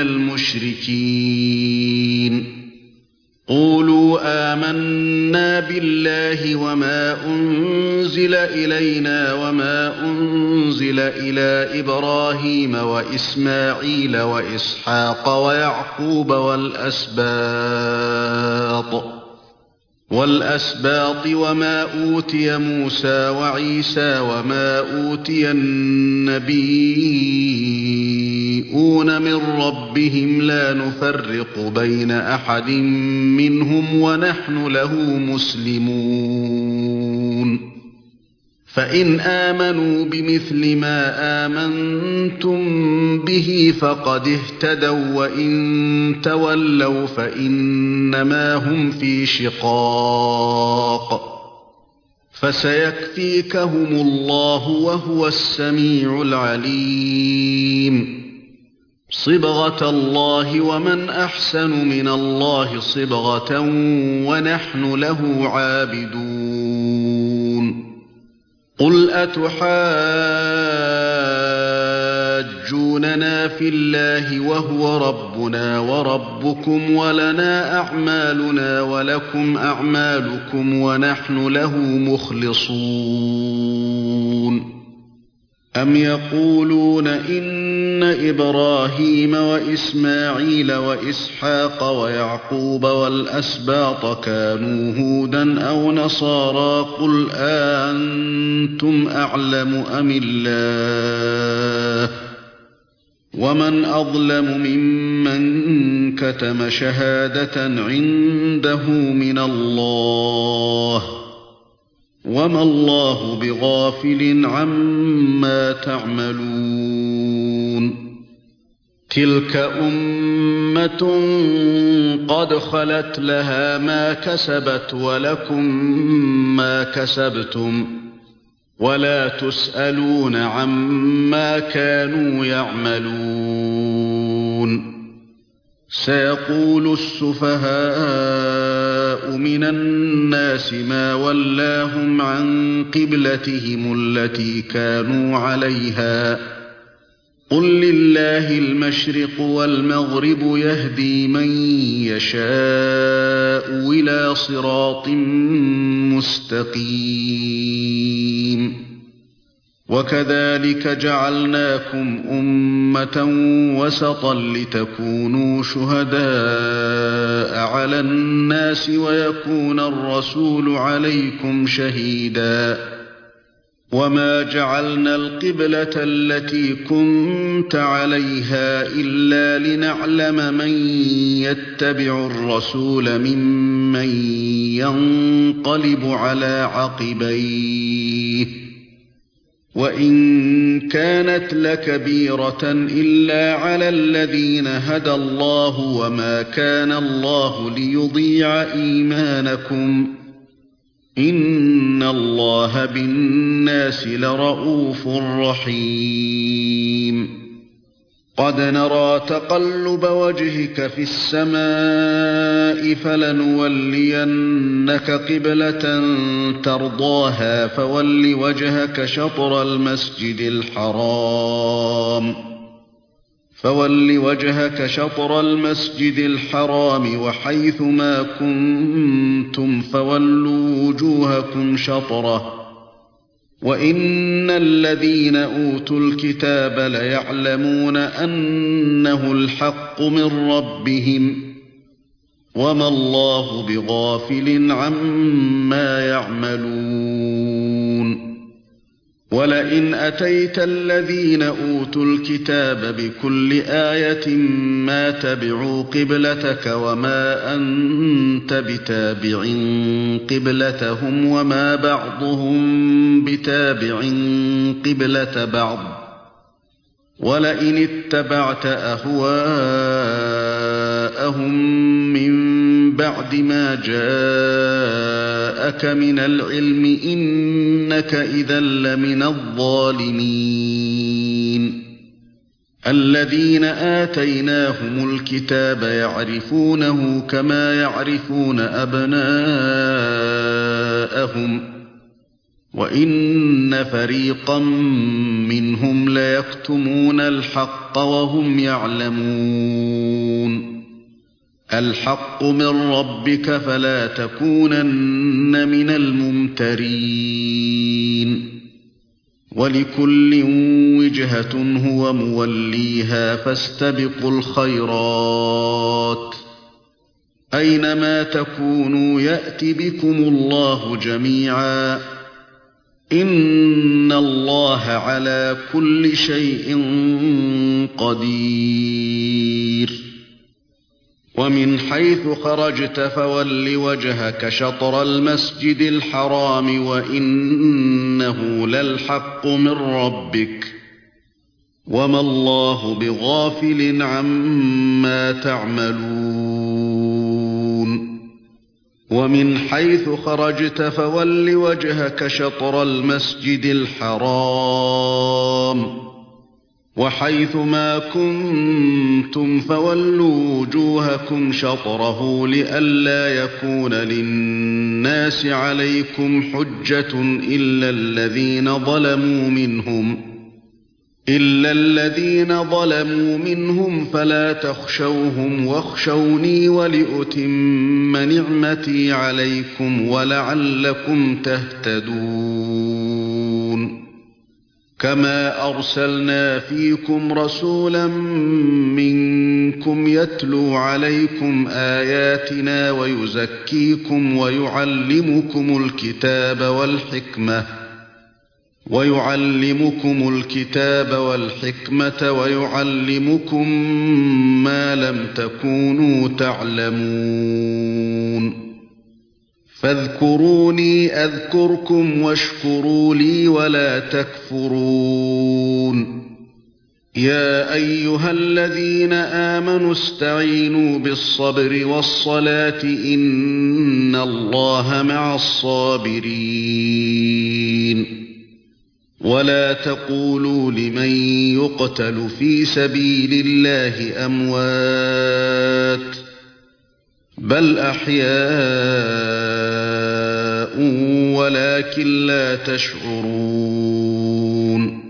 المشركين. قولوا آمنا بالله وما أنزل إلينا وما أنزل إلى إبراهيم وإسماعيل وإسحاق ويعقوب والأسباط والأسباط وما أوتي موسى وعيسى وما أوتي النبيون من ربهم لا نفرق بين أحد منهم ونحن له مسلمون فإن آمنوا بمثل ما آمنتم به فقد اهتدوا وإن تولوا فإنما هم في شقاق فسيكفيكهم الله وهو السميع العليم صبغة الله ومن أحسن من الله صبغة ونحن له عابدون قل أتحاجوننا في الله وهو ربنا وربكم ولنا أعمالنا ولكم أعمالكم ونحن له مخلصون أم يقولون إن إبراهيم وإسماعيل وإسحاق ويعقوب والأسباط كانوا هودا أو نصارى قل أنتم أعلم أم الله ومن أظلم ممن كتم شهادة عنده من الله وما الله بغافل عما تعملون تلك أمة قد خلت لها ما كسبت ولكم ما كسبتم ولا تسألون عما كانوا يعملون سيقول السفهاء من الناس ما ولاهم عن قبلتهم التي كانوا عليها قل لله المشرق والمغرب يهدي من يشاء إلى صراط مستقيم وكذلك جعلناكم أمة وسطا لتكونوا شهداء على الناس ويكون الرسول عليكم شهيدا وما جعلنا القبلة التي كنت عليها إلا لنعلم من يتبع الرسول ممن ينقلب على عقبيه وإن كانت لكبيرة إلا على الذين هدى الله وما كان الله ليضيع إيمانكم إن الله بالناس لرءوف رحيم قد نرى تقلب وجهك في السماء فلنولينك قبلة ترضاها فول وجهك شطر المسجد الحرام فول وجهك شطر المسجد الحرام وحيث ما كنتم فولوا وجوهكم شطره وإن الذين أوتوا الكتاب ليعلمون أنه الحق من ربهم وما الله بغافل عما يعملون ولئن أتيت الذين أوتوا الكتاب بكل آية ما تبعوا قبلتك وما أنت بتابع قبلتهم وما بعضهم بتابع قبلة بعض ولئن اتبعت أهواءهم من بعد ما جاءك من العلم إنك إذا لمن الظالمين الذين آتيناهم الكتاب يعرفونه كما يعرفون أبناءهم وإن فريقا منهم ليكتمون الحق وهم يعلمون الحق من ربك فلا تكونن من الممترين ولكل وجهة هو موليها فاستبقوا الخيرات أينما تكونوا يأت بكم الله جميعا إن الله على كل شيء قدير ومن حيث خرجت فول وجهك شطر المسجد الحرام وإنه للحق من ربك وما الله بغافل عما تعملون ومن حيث خرجت فول وجهك شطر المسجد الحرام وحيث ما كنتم فولوا وجوهكم شطره لئلا يكون للناس عليكم حجة إلا الذين ظلموا منهم إلا الذين ظلموا منهم فلا تخشوهم واخشوني ولأتم نعمتي عليكم ولعلكم تهتدون كما أرسلنا فيكم رسولا منكم يتلو عليكم آياتنا ويزكيكم ويعلمكم الكتاب والحكمة ويعلمكم الكتاب والحكمة ويعلمكم ما لم تكونوا تعلمون فاذكروني أذكركم واشكروا لي ولا تكفرون يا أيها الذين آمنوا استعينوا بالصبر والصلاة إن الله مع الصابرين ولا تقولوا لمن يقتل في سبيل الله أموات بل أحياء ولكن لا تشعرون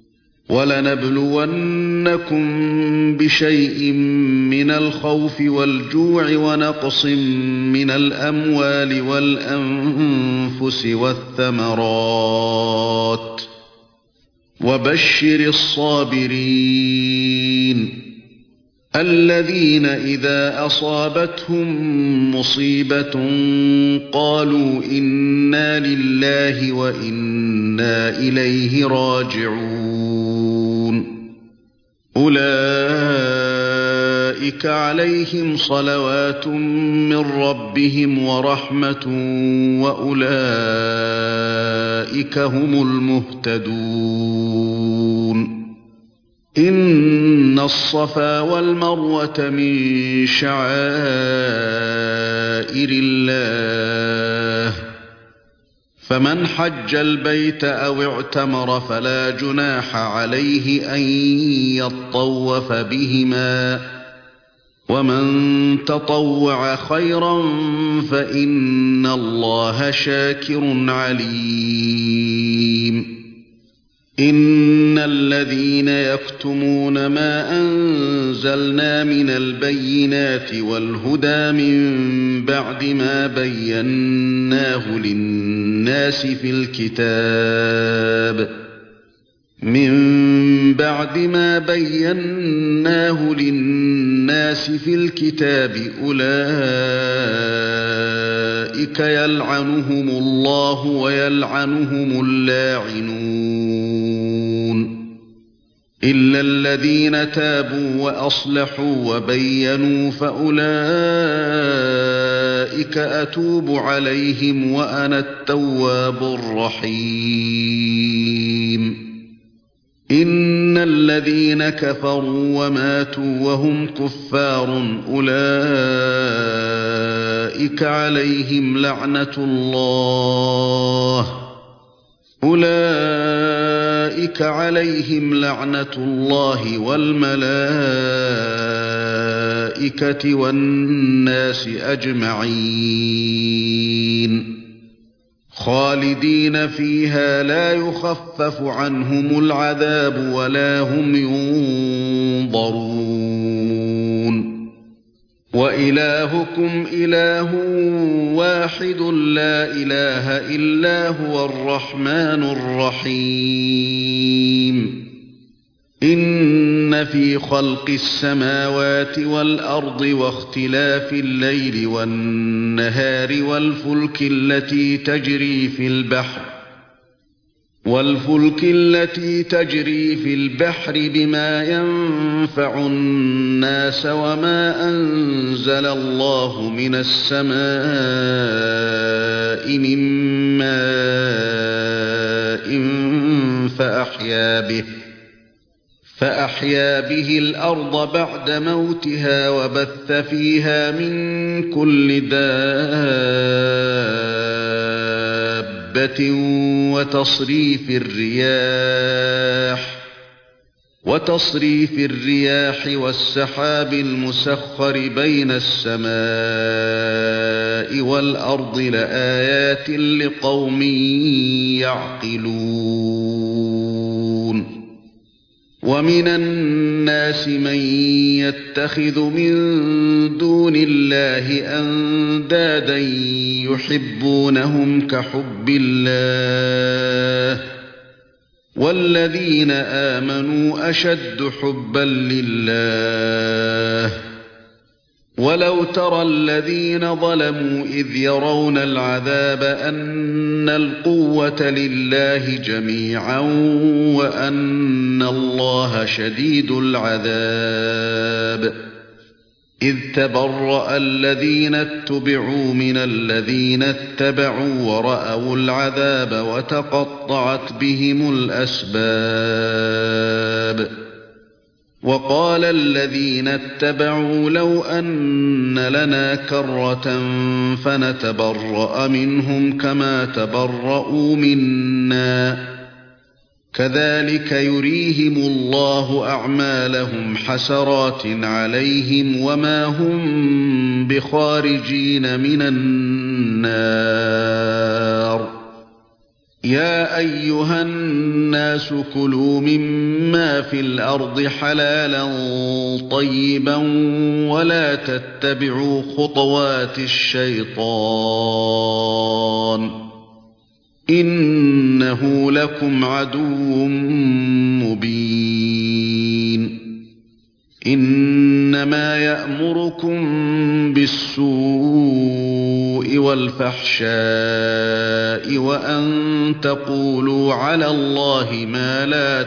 ولنبلونكم بشيء من الخوف والجوع ونقص من الأموال والأنفس والثمرات وبشر الصابرين الذين إذا أصابتهم مصيبة قالوا إنا لله وإنا إليه راجعون أولئك عليهم صلوات من ربهم ورحمة وأولئك هم المهتدون إن الصفا والمروة من شعائر الله فمن حج البيت أو اعتمر فلا جناح عليه أن يطوف بهما ومن تطوع خيرا فإن الله شاكر عليم إن الذين يكتمون ما أنزلنا من البينات والهدى من بعد ما بيناه للناس في الكتاب من بعد ما بيناه للناس في الكتاب أولئك يلعنهم الله ويلعنهم اللاعنون إلا الذين تابوا وأصلحوا وبينوا فأولئك أتوب عليهم وأنا التواب الرحيم إن الذين كفروا وماتوا وهم كفار أولئك عليهم لعنة الله أولئك عليهم لعنة الله والملائكة والناس أجمعين خالدين فيها لا يخفف عنهم العذاب ولا هم ينظرون وإلهكم إله واحد لا إله إلا هو الرحمن الرحيم إن إن في خلق السماوات والأرض واختلاف الليل والنهار والفلك التي تجري في البحر والفلك التي تجري في البحر بما ينفع الناس وما أنزل الله من السماء من ماء فأحيا به فأحيا به الأرض بعد موتها وبث فيها من كل دابة وتصريف الرياح وتصريف الرياح والسحاب المسخر بين السماء والأرض لآيات لقوم يعقلون ومن الناس من يتخذ من دون الله أندادا يحبونهم كحب الله والذين آمنوا أشد حبا لله ولو ترى الذين ظلموا إذ يرون العذاب أن القوة لله جميعا وأن الله شديد العذاب إذ تبرأ الذين اتبعوا من الذين اتبعوا ورأوا العذاب وتقطعت بهم الأسباب وقال الذين اتبعوا لو أن لنا كرة فنتبرأ منهم كما تبرؤوا منا كذلك يريهم الله أعمالهم حسرات عليهم وما هم بخارجين من النار يا أيها الناس كلوا مما في الأرض حلالا طيبا ولا تتبعوا خطوات الشيطان إنه لكم عدو مبين إنما يأمركم بالسوء والفحشاء وأن تقولوا على الله ما لا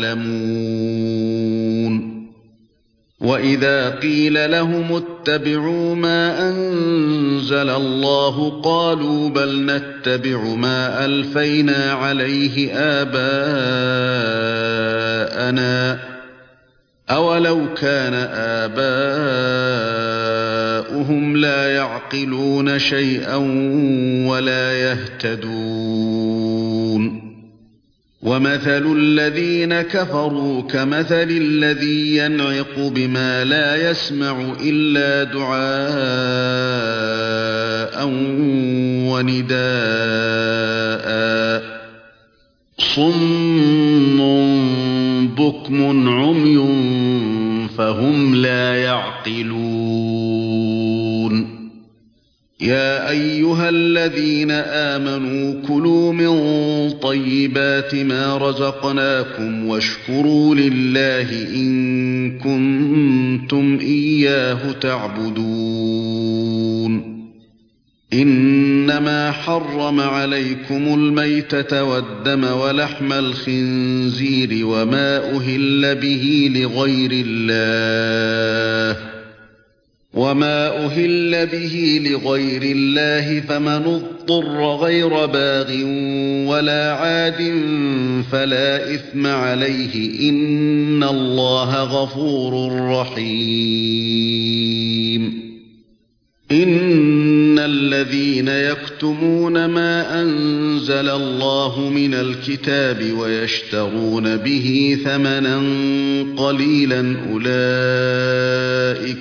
تعلمون وإذا قيل لهم اتبعوا ما أنزل الله قالوا بل نتبع ما ألفينا عليه آباءنا أولو كان آباؤهم لا يعقلون شيئا ولا يهتدون ومثل الذين كفروا كمثل الذي ينعق بما لا يسمع إلا دعاء ونداء صم بكم عمي فهم لا يعقلون يا أيها الذين آمنوا كلوا من طيبات ما رزقناكم واشكروا لله إن كنتم إياه تعبدون إنما حرم عليكم الميتة والدم ولحم الخنزير وما أهل به لغير الله وما أهل به لغير الله فمن اضطر غير باغ ولا عاد فلا إثم عليه إن الله غفور رحيم إن الذين يكتمون ما أنزل الله من الكتاب ويشترون به ثمنا قليلا أولئك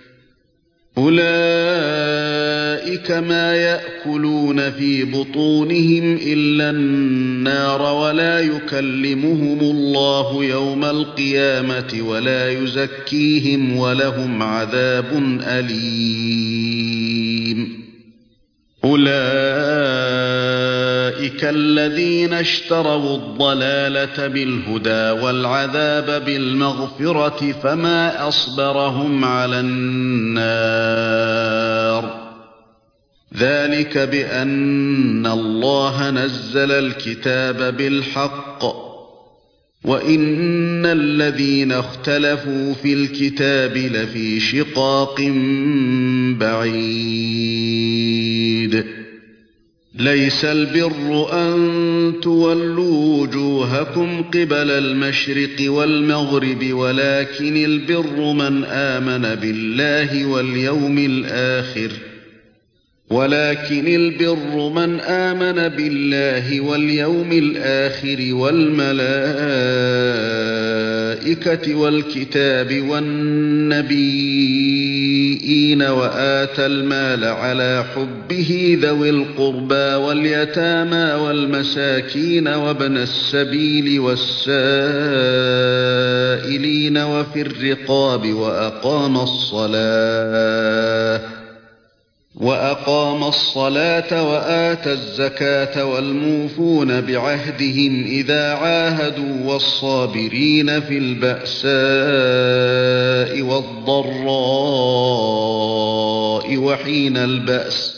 أولئك ما يأكلون في بطونهم إلا النار ولا يكلمهم الله يوم القيامة ولا يزكيهم ولهم عذاب أليم أولئك أولئك الذين اشتروا الضلالة بالهدى والعذاب بالمغفرة فما أصبرهم على النار ذلك بأن الله نزل الكتاب بالحق وإن الذين اختلفوا في الكتاب لفي شقاق بعيد ليس البر أن تولوا وجوهكم قبل المشرق والمغرب ولكن البر من آمن بالله واليوم الآخر ولكن البر من آمن بالله واليوم الآخر والملائكة والكتاب والنبيين وآتى المال على حبه ذوي القربى واليتامى والمساكين وابن السبيل والسائلين وفي الرقاب وأقام الصلاة وأقام الصلاة وآتى الزكاة والموفون بعهدهم إذا عاهدوا والصابرين في البأساء والضراء وحين البأس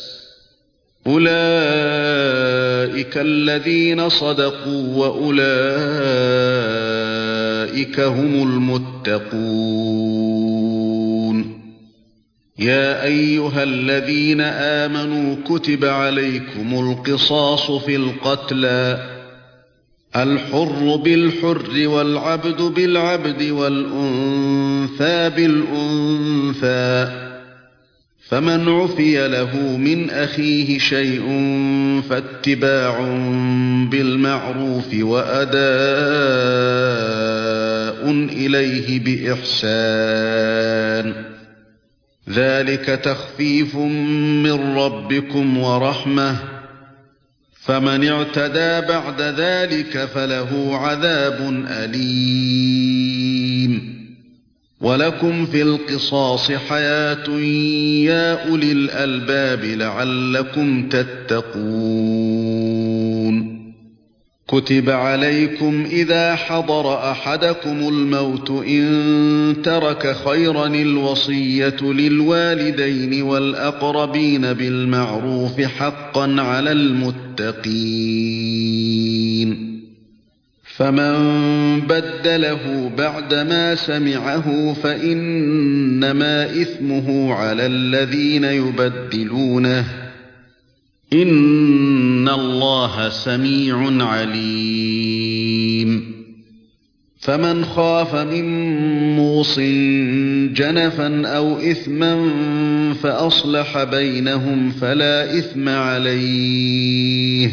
أولئك الذين صدقوا وأولئك هم المتقون يا أيها الذين آمنوا كتب عليكم القصاص في القتلى الحر بالحر والعبد بالعبد والأنثى بالأنثى فمن عفي له من أخيه شيء فاتباع بالمعروف وأداء إليه بإحسان ذلك تخفيف من ربكم ورحمة فمن اعتدى بعد ذلك فله عذاب أليم ولكم في القصاص حياة يا أولي الألباب لعلكم تتقون كتب عليكم إذا حضر أحدكم الموت إن ترك خيرا الوصية للوالدين والأقربين بالمعروف حقا على المتقين فمن بدله بعدما سمعه فإنما إثمه على الذين يبدلونه إن الله سميع عليم فمن خاف من موص جنفا أو إثما فأصلح بينهم فلا إثم عليه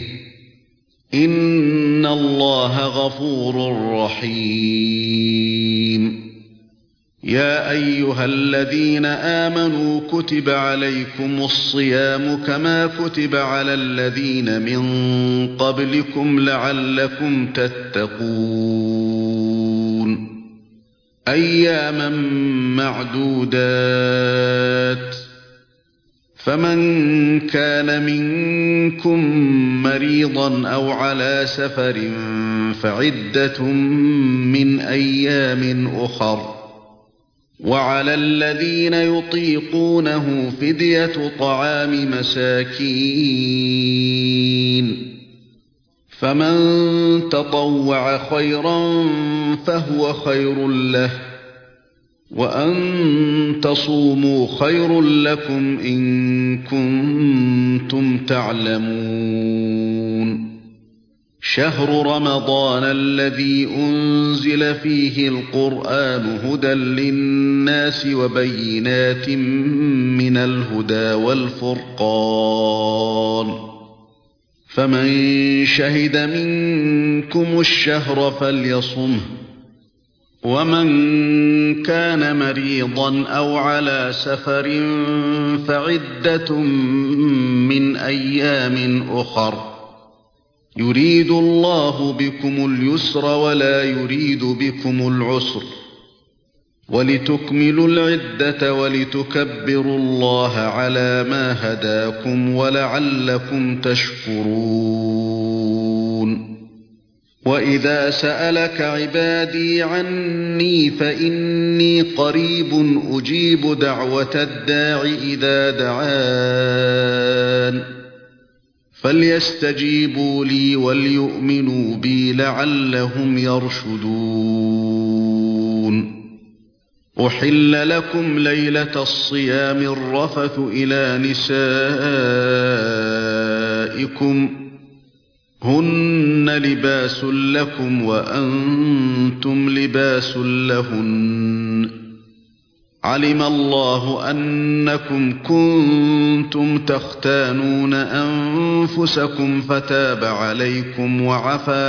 إن الله غفور رحيم يا أيها الذين آمنوا كتب عليكم الصيام كما كتب على الذين من قبلكم لعلكم تتقون أياما معدودات فمن كان منكم مريضا أو على سفر فعدة من أيام أخر وعلى الذين يطيقونه فدية طعام مساكين فمن تطوع خيرا فهو خير له وأن تصوموا خير لكم إن كنتم تعلمون شهر رمضان الذي أنزل فيه القرآن هدى للناس وبينات من الهدى والفرقان فمن شهد منكم الشهر فليصمه ومن كان مريضا أو على سفر فعدة من أيام أخر يريد الله بكم اليسر ولا يريد بكم العسر ولتكملوا العدة ولتكبروا الله على ما هداكم ولعلكم تشكرون وإذا سألك عبادي عني فإني قريب أجيب دعوة الداع إذا دعان فليستجيبوا لي وليؤمنوا بي لعلهم يرشدون أحل لكم ليلة الصيام الرفث إلى نسائكم هن لباس لكم وأنتم لباس لهن علم الله أنكم كنتم تختانون أنفسكم فتاب عليكم وعفى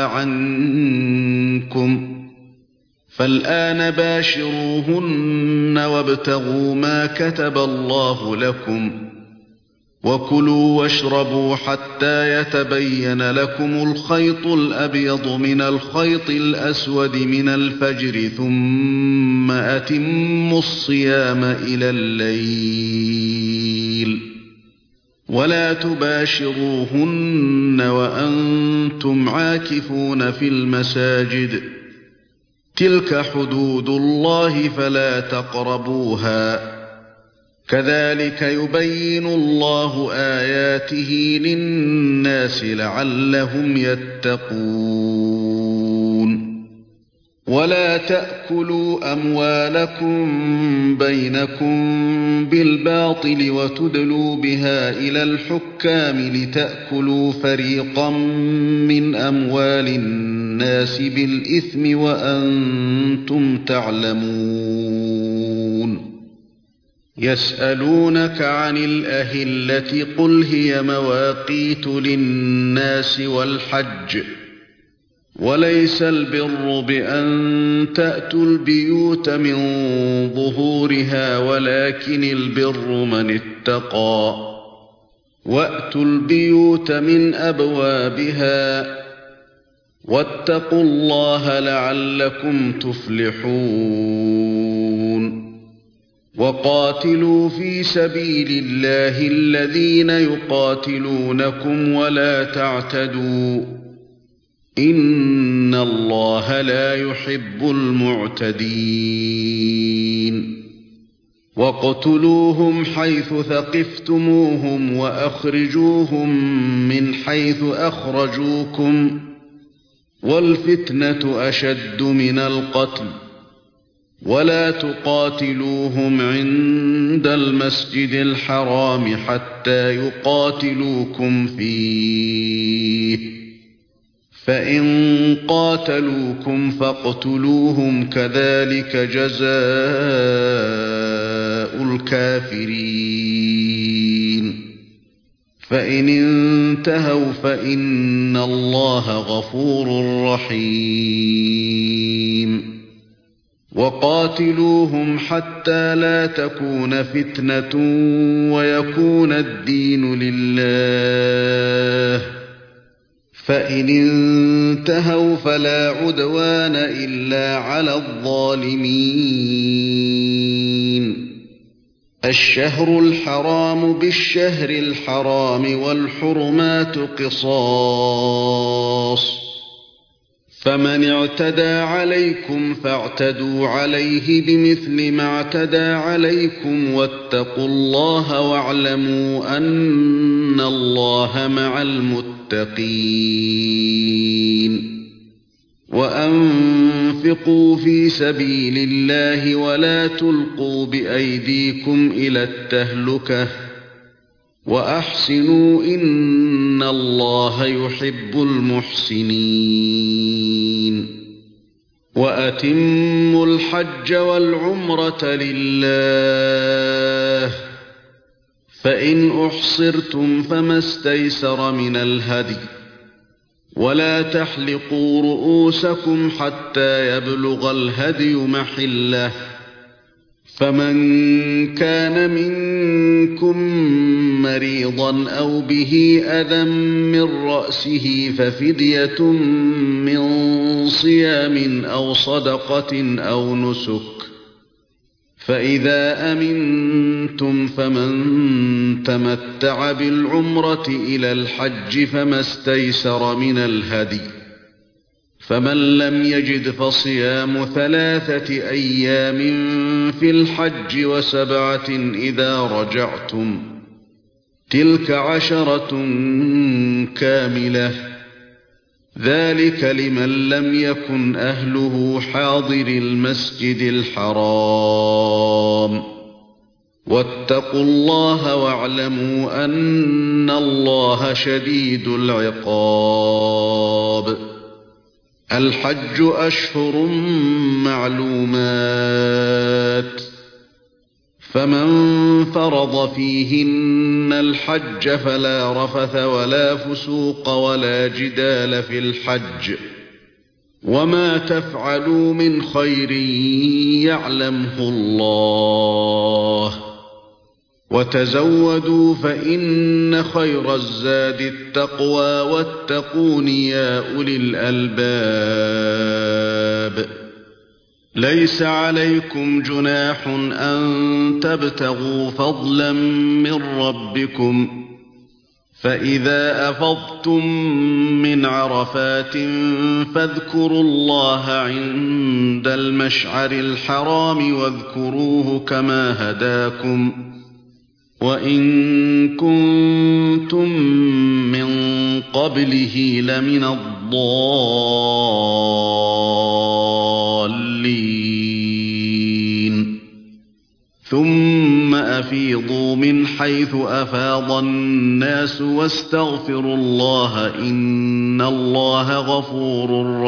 عنكم فالآن باشروهن وابتغوا ما كتب الله لكم وكلوا واشربوا حتى يتبين لكم الخيط الأبيض من الخيط الأسود من الفجر ثم أتموا الصيام إلى الليل ولا تباشروهن وأنتم عاكفون في المساجد تلك حدود الله فلا تقربوها كذلك يبين الله آياته للناس لعلهم يتقون ولا تأكلوا أموالكم بينكم بالباطل وتدلوا بها إلى الحكام لتأكلوا فريقا من أموال الناس بالإثم وأنتم تعلمون يسألونك عن الأهلة قل هي مواقيت للناس والحج وليس البر بأن تأتوا البيوت من ظهورها ولكن البر من اتقى وأتوا البيوت من أبوابها واتقوا الله لعلكم تفلحون وقاتلوا في سبيل الله الذين يقاتلونكم ولا تعتدوا إن الله لا يحب المعتدين وَاقْتُلُوهُمْ حَيْثُ ثَقِفْتُمُوهُمْ وَأَخْرِجُوهُمْ مِنْ حَيْثُ أَخْرَجُوكُمْ وَالْفِتْنَةُ أَشَدُّ مِنَ الْقَتْلِ وَلَا تُقَاتِلُوهُمْ عِندَ الْمَسْجِدِ الْحَرَامِ حَتَّى يُقَاتِلُوكُمْ فِيهِ فَإِنْ قَاتَلُوكُمْ فَاقْتُلُوهُمْ كَذَلِكَ جَزَاءُ الْكَافِرِينَ فَإِنِ انْتَهَوْا فَإِنَّ اللَّهَ غَفُورٌ رَحِيمٌ وَقَاتِلُوهُمْ حَتَّى لَا تَكُونَ فِتْنَةٌ وَيَكُونَ الدِّينُ لِلَّهِ فَإِنِ انْتَهَوْا فَلَا عُدْوَانَ إِلَّا عَلَى الظَّالِمِينَ الشهر الحرام بالشهر الحرام والحرمات قصاص فمن اعتدى عليكم فاعتدوا عليه بمثل ما اعتدى عليكم واتقوا الله واعلموا أن الله مع المتقين وأنفقوا في سبيل الله ولا تلقوا بأيديكم إلى التهلكة وأحسنوا إن الله يحب المحسنين وأتموا الحج والعمرة لله فإن أحصرتم فما استيسر من الهدي ولا تحلقوا رؤوسكم حتى يبلغ الهدي محله فمن كان منكم مريضا أو به أذى من رأسه ففدية من صيام أو صدقة أو نسك فإذا أمنتم فمن تمتع بالعمرة إلى الحج فما استيسر من الهدي، فمن لم يجد فصيام ثلاثة أيام في الحج وسبعة إذا رجعتم، تلك عشرة كاملة، ذلك لمن لم يكن أهله حاضر المسجد الحرام. واتقوا الله واعلموا أن الله شديد العقاب. الحج أشهر معلومات، فمن فرض فيهن الحج فلا رفث ولا فسوق ولا جدال في الحج، وما تفعلوا من خير يعلمه الله، وتزودوا فإن خير الزاد التقوى واتقون يا أولي الألباب. ليس عليكم جناح أن تبتغوا فضلا من ربكم، فإذا أفضتم من عرفات فاذكروا الله عند المشعر الحرام واذكروه كما هداكم، وإن كنتم من قبله لمن الضالين. ثم أفيضوا من حيث أفاض الناس واستغفروا الله إن الله غفور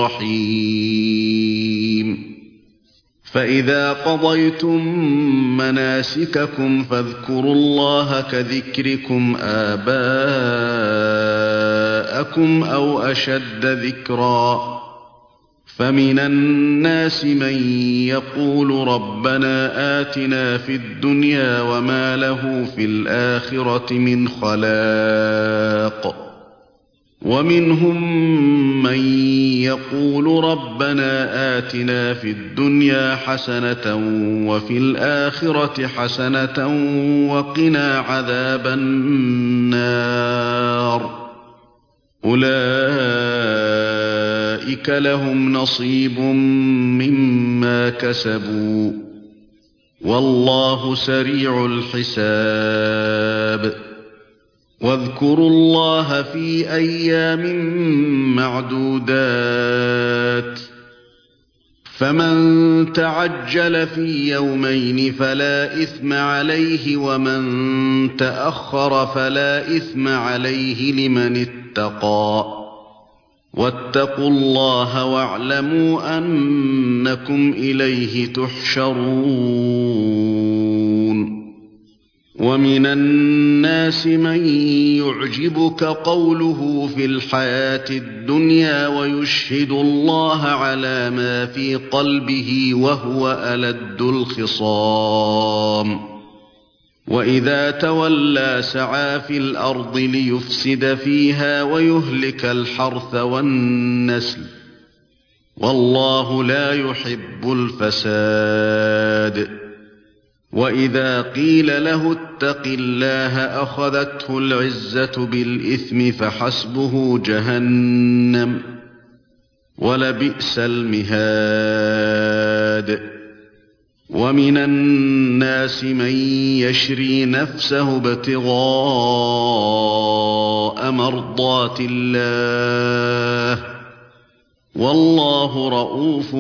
رحيم. فإذا قضيتم مناسككم فاذكروا الله كذكركم آباءكم أو أشد ذكرا، فمن الناس من يقول ربنا آتنا في الدنيا وما له في الآخرة من خلاق، ومنهم من يقول ربنا آتنا في الدنيا حسنة وفي الآخرة حسنة وقنا عذاب النار. أولئك لهم نصيب مما كسبوا، والله سريع الحساب. واذكروا الله في أيام معدودات، فمن تعجل في يومين فلا إثم عليه، ومن تأخر فلا إثم عليه لمن اتقى. واتقوا الله واعلموا أنكم إليه تحشرون. ومن الناس من يعجبك قوله في الحياة الدنيا ويشهد الله على ما في قلبه وهو ألد الخصام، وإذا تولى سعى في الأرض ليفسد فيها ويهلك الحرث والنسل، والله لا يحب الفساد. وإذا قيل له اتق الله أخذته العزة بالإثم فحسبه جهنم، ولبئس المهاد. ومن الناس من يشري نفسه ابتغاء مرضات الله، والله رءوف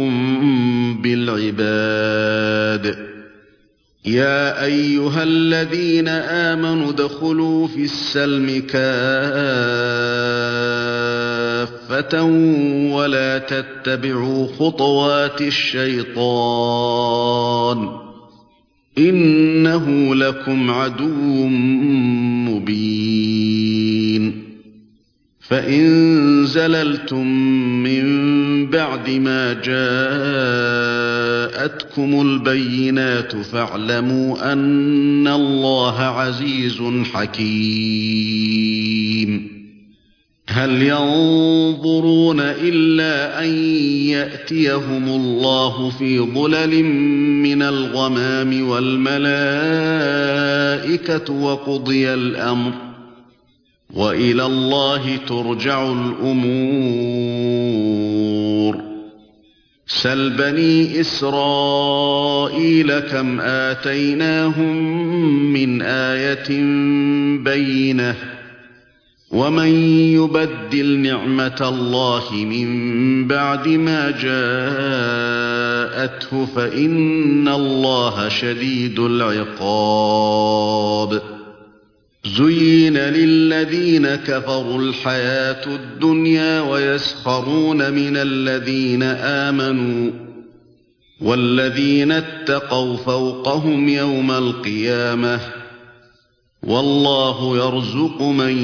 بالعباد. يا أيها الذين آمنوا ادخلوا في السلم كافة ولا تتبعوا خطوات الشيطان، إنه لكم عدو مبين. فإن زللتم من بعد ما جاءتكم البينات فاعلموا أن الله عزيز حكيم. هل ينظرون إلا أن يأتيهم الله في ظلل من الغمام والملائكة وقضي الأمر وإلى الله ترجع الأمور سل بني إسرائيل كم آتيناهم من آية بينة ومن يبدل نعمة الله من بعد ما جاءته فإن الله شديد العقاب زين للذين كفروا الحياة الدنيا ويسخرون من الذين آمنوا والذين اتقوا فوقهم يوم القيامة والله يرزق من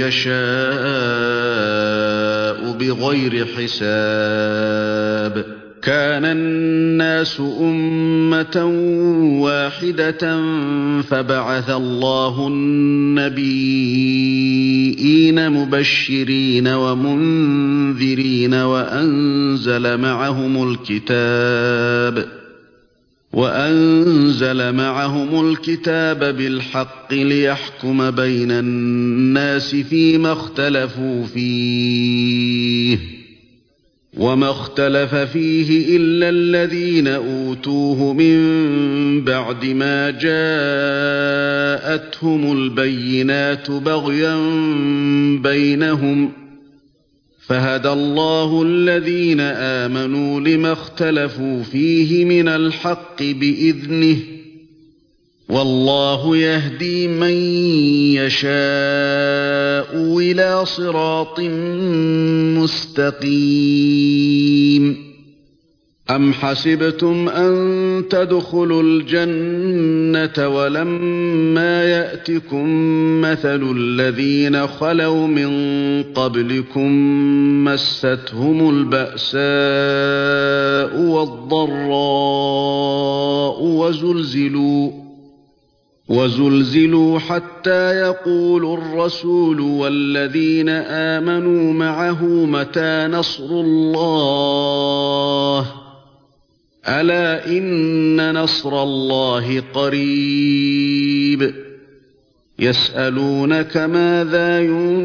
يشاء بغير حساب كان الناس أمة واحدة فبعث الله النبيين مبشرين ومنذرين وأنزل معهم الكتاب وأنزل معهم الكتاب بالحق ليحكم بين الناس فيما اختلفوا فيه وما اختلف فيه إلا الذين أوتوه من بعد ما جاءتهم البينات بغيا بينهم فهدى الله الذين آمنوا لما اختلفوا فيه من الحق بإذنه والله يهدي من يشاء إلى صراط مستقيم أم حسبتم أن تدخلوا الجنة ولما يأتكم مثل الذين خلوا من قبلكم مستهم البأساء والضراء وزلزلوا وزلزلوا حتى يقول الرسول والذين آمنوا معه متى نصر الله ألا إن نصر الله قريب يسألونك ماذا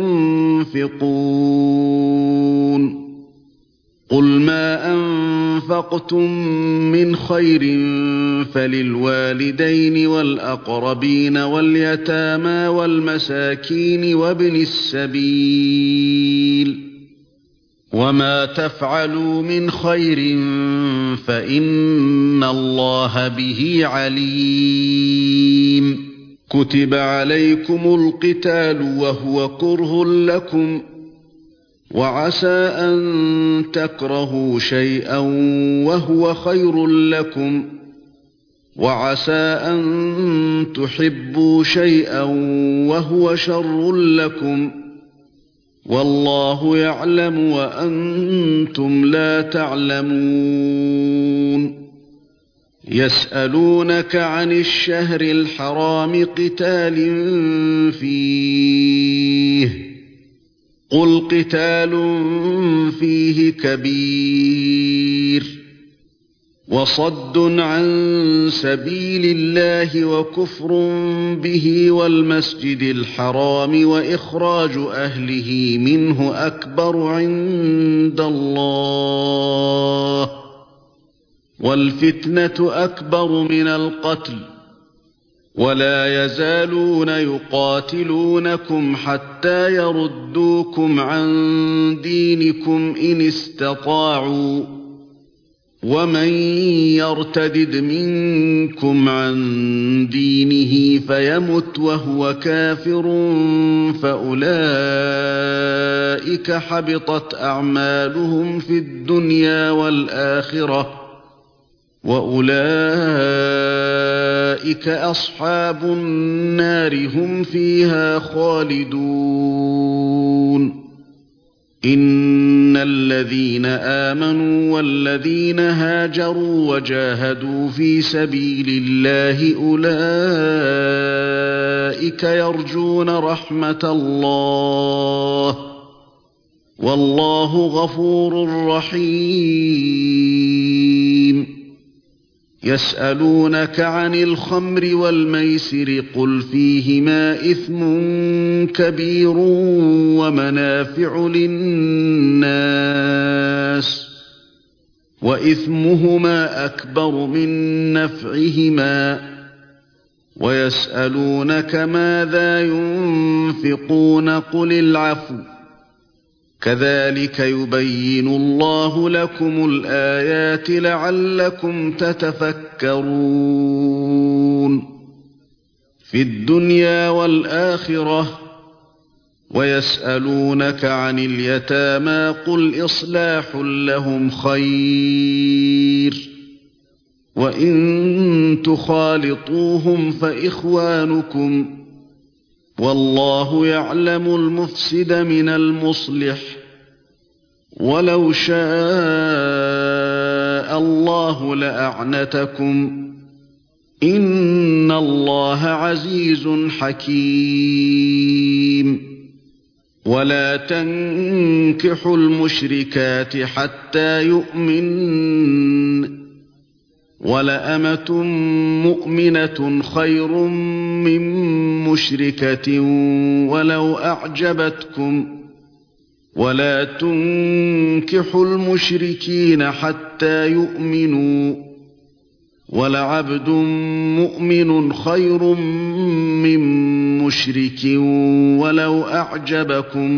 ينفقون قل ما أنفقتم من خير فللوالدين والأقربين واليتامى والمساكين وابن السبيل وما تفعلوا من خير فإن الله به عليم كتب عليكم القتال وهو كره لكم وعسى أن تكرهوا شيئا وهو خير لكم وعسى أن تحبوا شيئا وهو شر لكم والله يعلم وأنتم لا تعلمون يسألونك عن الشهر الحرام قتال فيه قل قتال فيه كبير وصد عن سبيل الله وكفر به والمسجد الحرام وإخراج أهله منه أكبر عند الله والفتنة أكبر من القتل ولا يزالون يقاتلونكم حتى يردوكم عن دينكم إن استطاعوا ومن يرتدد منكم عن دينه فيمت وهو كافر فأولئك حبطت أعمالهم في الدنيا والآخرة وأولئك أصحاب النار هم فيها خالدون إن الذين آمنوا والذين هاجروا وجاهدوا في سبيل الله أولئك يرجون رحمة الله والله غفور رحيم يسألونك عن الخمر والميسر قل فيهما إثم كبير ومنافع للناس وإثمهما أكبر من نفعهما ويسألونك ماذا ينفقون قل العفو كذلك يبين الله لكم الآيات لعلكم تتفكرون في الدنيا والآخرة ويسألونك عن اليتامى قل إصلاح لهم خير وإن تخالطوهم فإخوانكم والله يعلم المفسد من المصلح ولو شاء الله لأعنتكم إن الله عزيز حكيم ولا تنكحوا المشركات حتى يؤمن ولأمة مؤمنة خير من مشركة ولو أعجبتكم ولا تنكحوا المشركين حتى يؤمنوا ولعبد مؤمن خير من مشرك ولو أعجبكم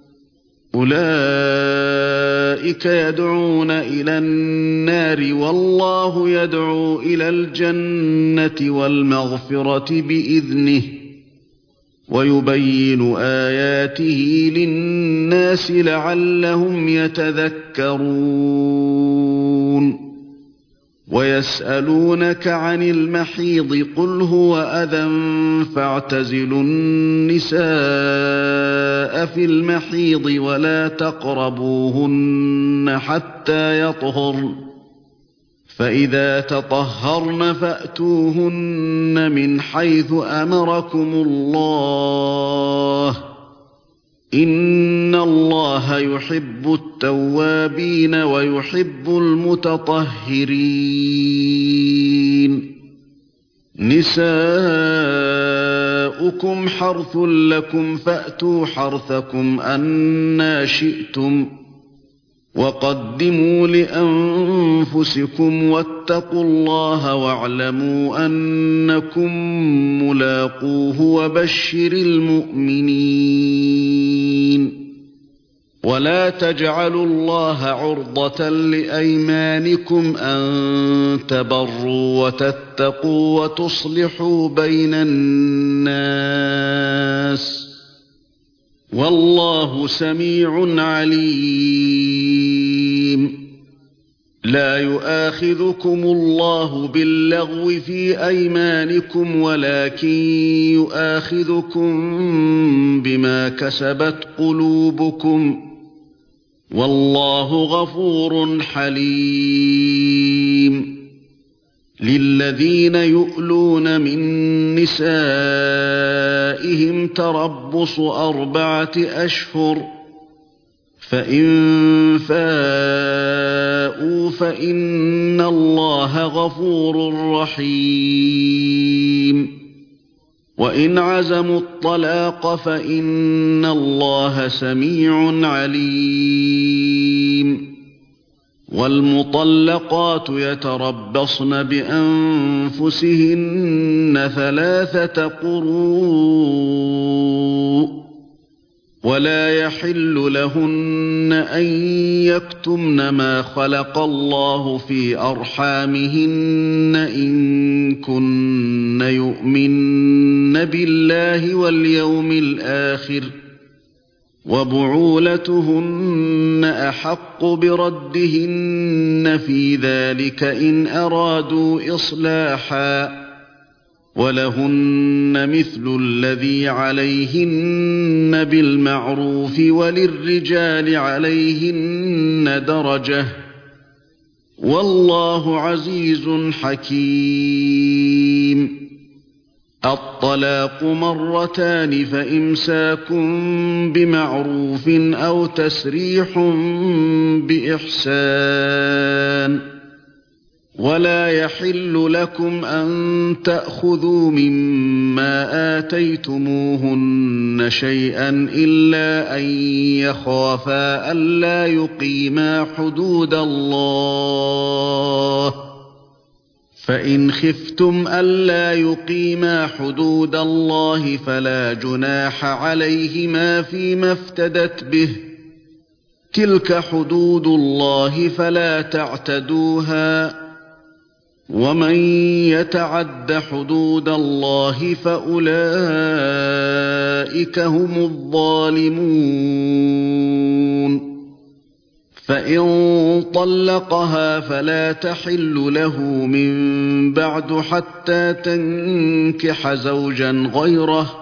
أولئك يدعون إلى النار والله يدعو إلى الجنة والمغفرة بإذنه ويبين آياته للناس لعلهم يتذكرون ويسألونك عن المحيض قل هو أذى فاعتزلوا النساء في المحيض ولا تقربوهن حتى يطهرن فإذا تطهرن فأتوهن من حيث أمركم الله إن الله يحب التوابين ويحب المتطهرين نساؤكم حرث لكم فأتوا حرثكم أنى شئتم وقدموا لأنفسكم واتقوا الله واعلموا أنكم ملاقوه وبشر المؤمنين ولا تجعلوا الله عرضة لأيمانكم أن تبروا وتتقوا وتصلحوا بين الناس والله سميع عليم لا يؤاخذكم الله باللغو في أيمانكم ولكن يؤاخذكم بما كسبت قلوبكم والله غفور حليم للذين يؤلون من نسائهم تربص أربعة أشهر فإن فاءوا فإن الله غفور رحيم وإن عزموا الطلاق فإن الله سميع عليم والمطلقات يتربصن بأنفسهن ثلاثة قروء ولا يحل لهن أن يكتمن ما خلق الله في أرحامهن إن كن يؤمن بالله واليوم الآخر وبعولتهن أحق بردهن في ذلك إن أرادوا إصلاحا ولهن مثل الذي عليهن بالمعروف وللرجال عليهن درجة والله عزيز حكيم الطلاق مرتان فإمساك بمعروف أو تسريح بإحسان ولا يحل لكم أن تأخذوا مما آتيتموهن شيئا إلا أن يخافا ألا يقيما حدود الله فإن خفتم ألا يقيما حدود الله فلا جناح عليهما فيما افتدت به تلك حدود الله فلا تعتدوها ومن يتعد حدود الله فأولئك هم الظالمون فإن طلقها فلا تحل له من بعد حتى تنكح زوجا غيره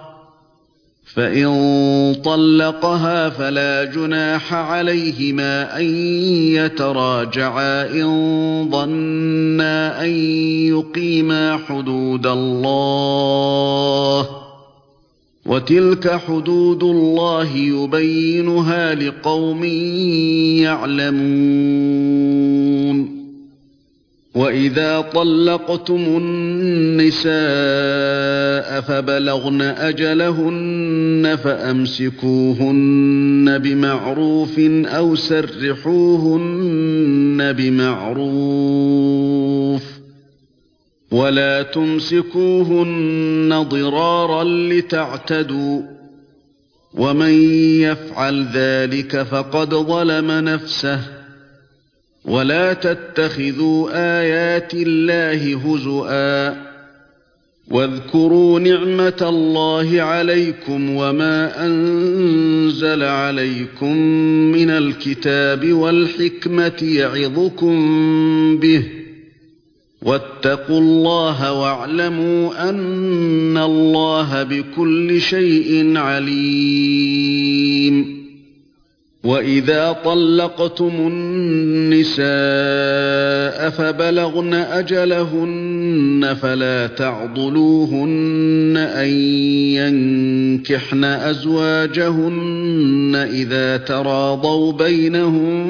فإن طلقها فلا جناح عليهما أن يتراجعا إن ظنا أن يقيما حدود الله وتلك حدود الله يبينها لقوم يعلمون وإذا طلقتم النساء فبلغن أجلهن فأمسكوهن بمعروف أو سرحوهن بمعروف ولا تمسكوهن ضرارا لتعتدوا ومن يفعل ذلك فقد ظلم نفسه ولا تتخذوا آيات الله هزؤا واذكروا نعمة الله عليكم وما أنزل عليكم من الكتاب والحكمة يعظكم به واتقوا الله واعلموا أن الله بكل شيء عليم وإذا طلقتم النساء فبلغن أجلهن فلا تعضلوهن أن ينكحن أزواجهن إذا تراضوا بينهم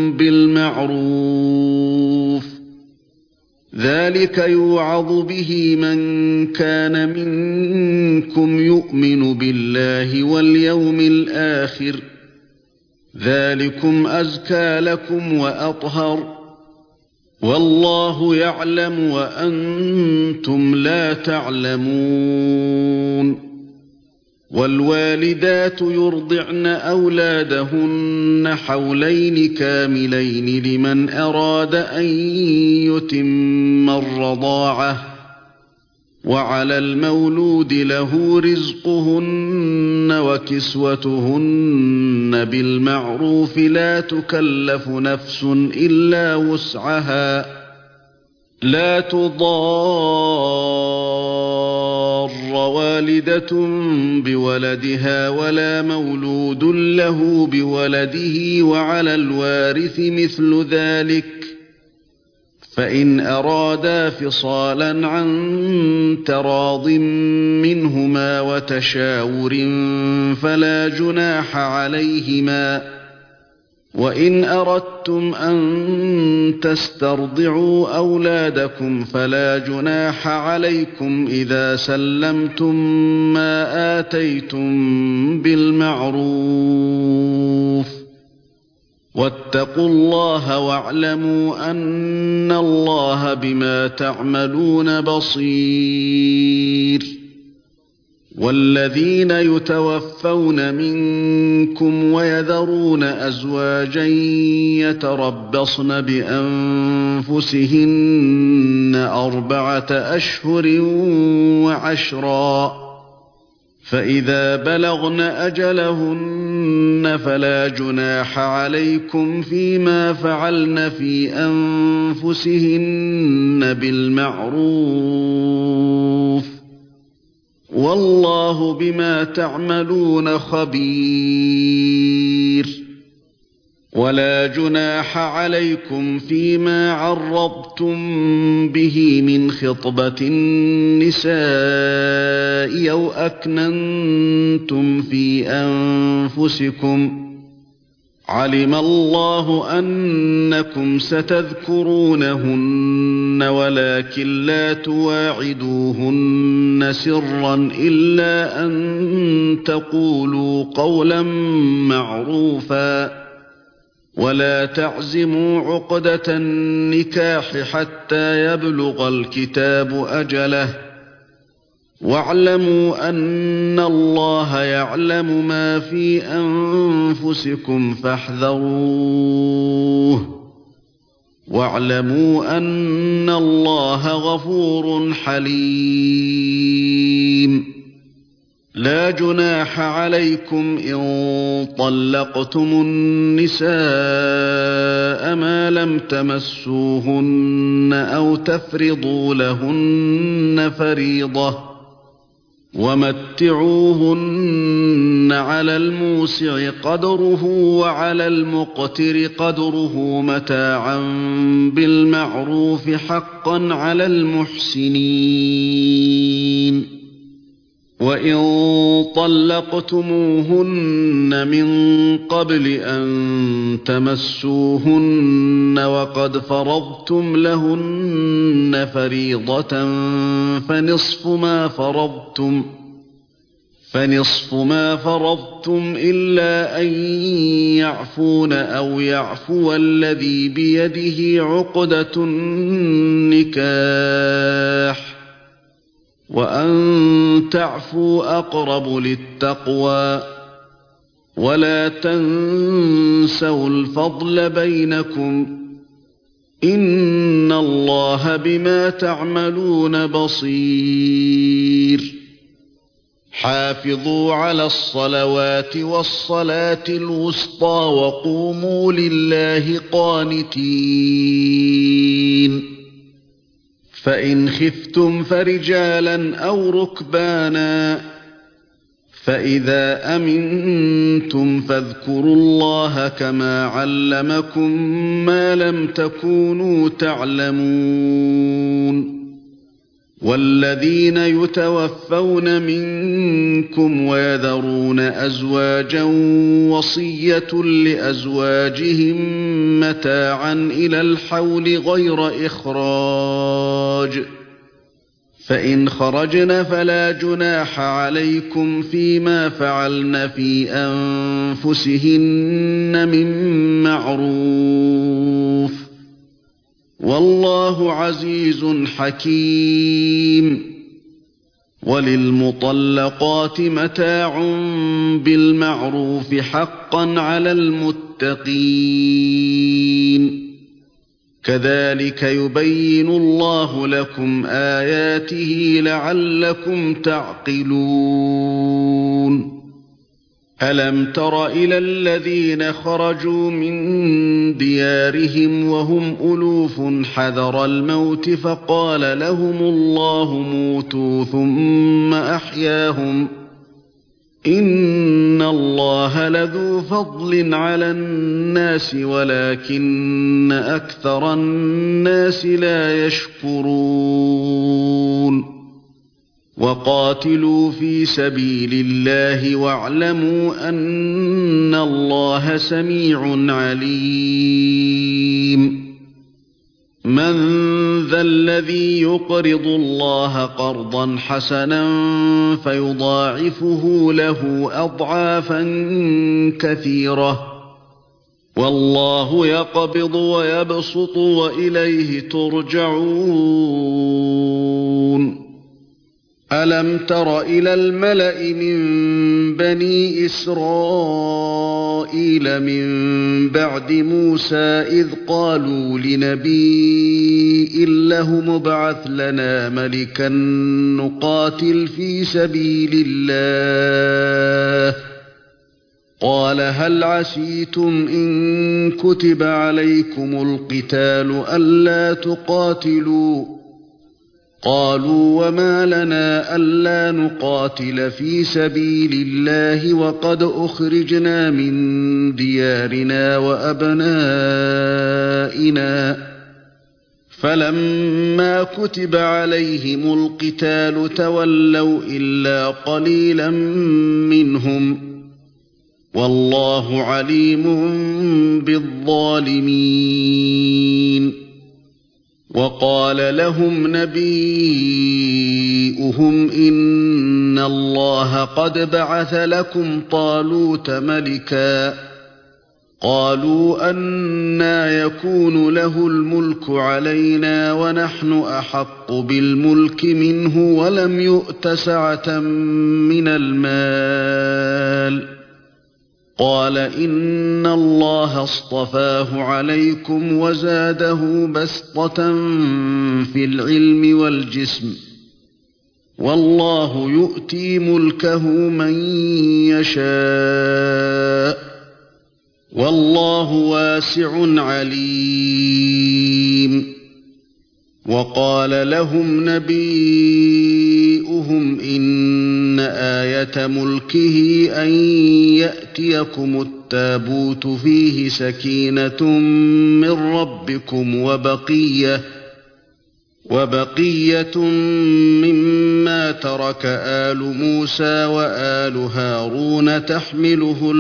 بالمعروف ذلك يوعظ به من كان منكم يؤمن بالله واليوم الآخر ذلكم أزكى لكم وأطهر والله يعلم وأنتم لا تعلمون والوالدات يرضعن أولادهن حولين كاملين لمن أراد أن يتم الرضاعة وعلى المولود له رزقهن وكسوتهن بالمعروف لا تكلف نفس إلا وسعها لا تضار والدة بولدها ولا مولود له بولده وعلى الوارث مثل ذلك فإن أرادا فصالا عن تراض منهما وتشاور فلا جناح عليهما وإن أردتم أن تسترضعوا أولادكم فلا جناح عليكم إذا سلمتم ما آتيتم بالمعروف واتقوا الله واعلموا أن الله بما تعملون بصير والذين يتوفون منكم ويذرون أزواجا يتربصن بأنفسهن أربعة أشهر وعشرا فإذا بلغن أجلهن فلا جناح عليكم فيما فعلن في أنفسهن بالمعروف والله بما تعملون خبير ولا جناح عليكم فيما عرضتم به من خطبة النساء أو أكننتم في أنفسكم علم الله أنكم ستذكرونهن ولكن لا تواعدوهن سرا إلا أن تقولوا قولا معروفا ولا تعزموا عقدة النكاح حتى يبلغ الكتاب أجله واعلموا أن الله يعلم ما في أنفسكم فاحذروه واعلموا أن الله غفور حليم لا جناح عليكم إن طلقتم النساء ما لم تمسوهن أو تفرضوا لهن فريضة ومتعوهن على الموسع قدره وعلى المقتر قدره متاعا بالمعروف حقا على المحسنين وإن طلقتموهن من قبل أن تمسوهن وقد فرضتم لهن فريضة فنصف ما فرضتم فنصف ما فرضتم إلا أن يعفون أو يعفو الذي بيده عقدة النكاح وأن تعفوا أقرب للتقوى ولا تنسوا الفضل بينكم إن الله بما تعملون بصير حافظوا على الصلوات والصلاة الوسطى وقوموا لله قانتين فإن خفتم فرجالا أو ركبانا فإذا أمنتم فاذكروا الله كما علمكم ما لم تكونوا تعلمون والذين يتوفون منكم ويذرون أزواجا وصية لأزواجهم متاعا إلى الحول غير إخراج فإن خرجن فلا جناح عليكم فيما فعلن في أنفسهن من معروف والله عزيز حكيم وللمطلقات متاع بالمعروف حقا على المتقين كذلك يبين الله لكم آياته لعلكم تعقلون ألم تر إلى الذين خرجوا من ديارهم وهم ألوف حذر الموت فقال لهم الله موتوا ثم أحياهم إن الله لذو فضل على الناس ولكن أكثر الناس لا يشكرون وقاتلوا في سبيل الله واعلموا أن الله سميع عليم من ذا الذي يقرض الله قرضا حسنا فيضاعفه له أضعافا كثيرة والله يقبض ويبسط وإليه ترجعون ألم تر إلى الملأ من بني إسرائيل من بعد موسى إذ قالوا لنبي له مبعث لنا ملكا نقاتل في سبيل الله قال هل عسيتم إن كتب عليكم القتال ألا تقاتلوا قالوا وما لنا ألا نقاتل في سبيل الله وقد أخرجنا من ديارنا وأبنائنا فلما كتب عليهم القتال تولوا إلا قليلا منهم والله عليم بالظالمين. وقال لهم نبيؤهم إن الله قد بعث لكم طالوت ملكا قالوا أنى يكون له الملك علينا ونحن أحق بالملك منه ولم يؤت سعة من المال قال إن الله اصطفاه عليكم وزاده بسطة في العلم والجسم والله يؤتي ملكه من يشاء والله واسع عليم. وقال لهم نبيؤهم إن آية ملكه أن يأتيكم التابوت فيه سكينة من ربكم وبقية وبقية مما ترك آل موسى وآل هارون تحمله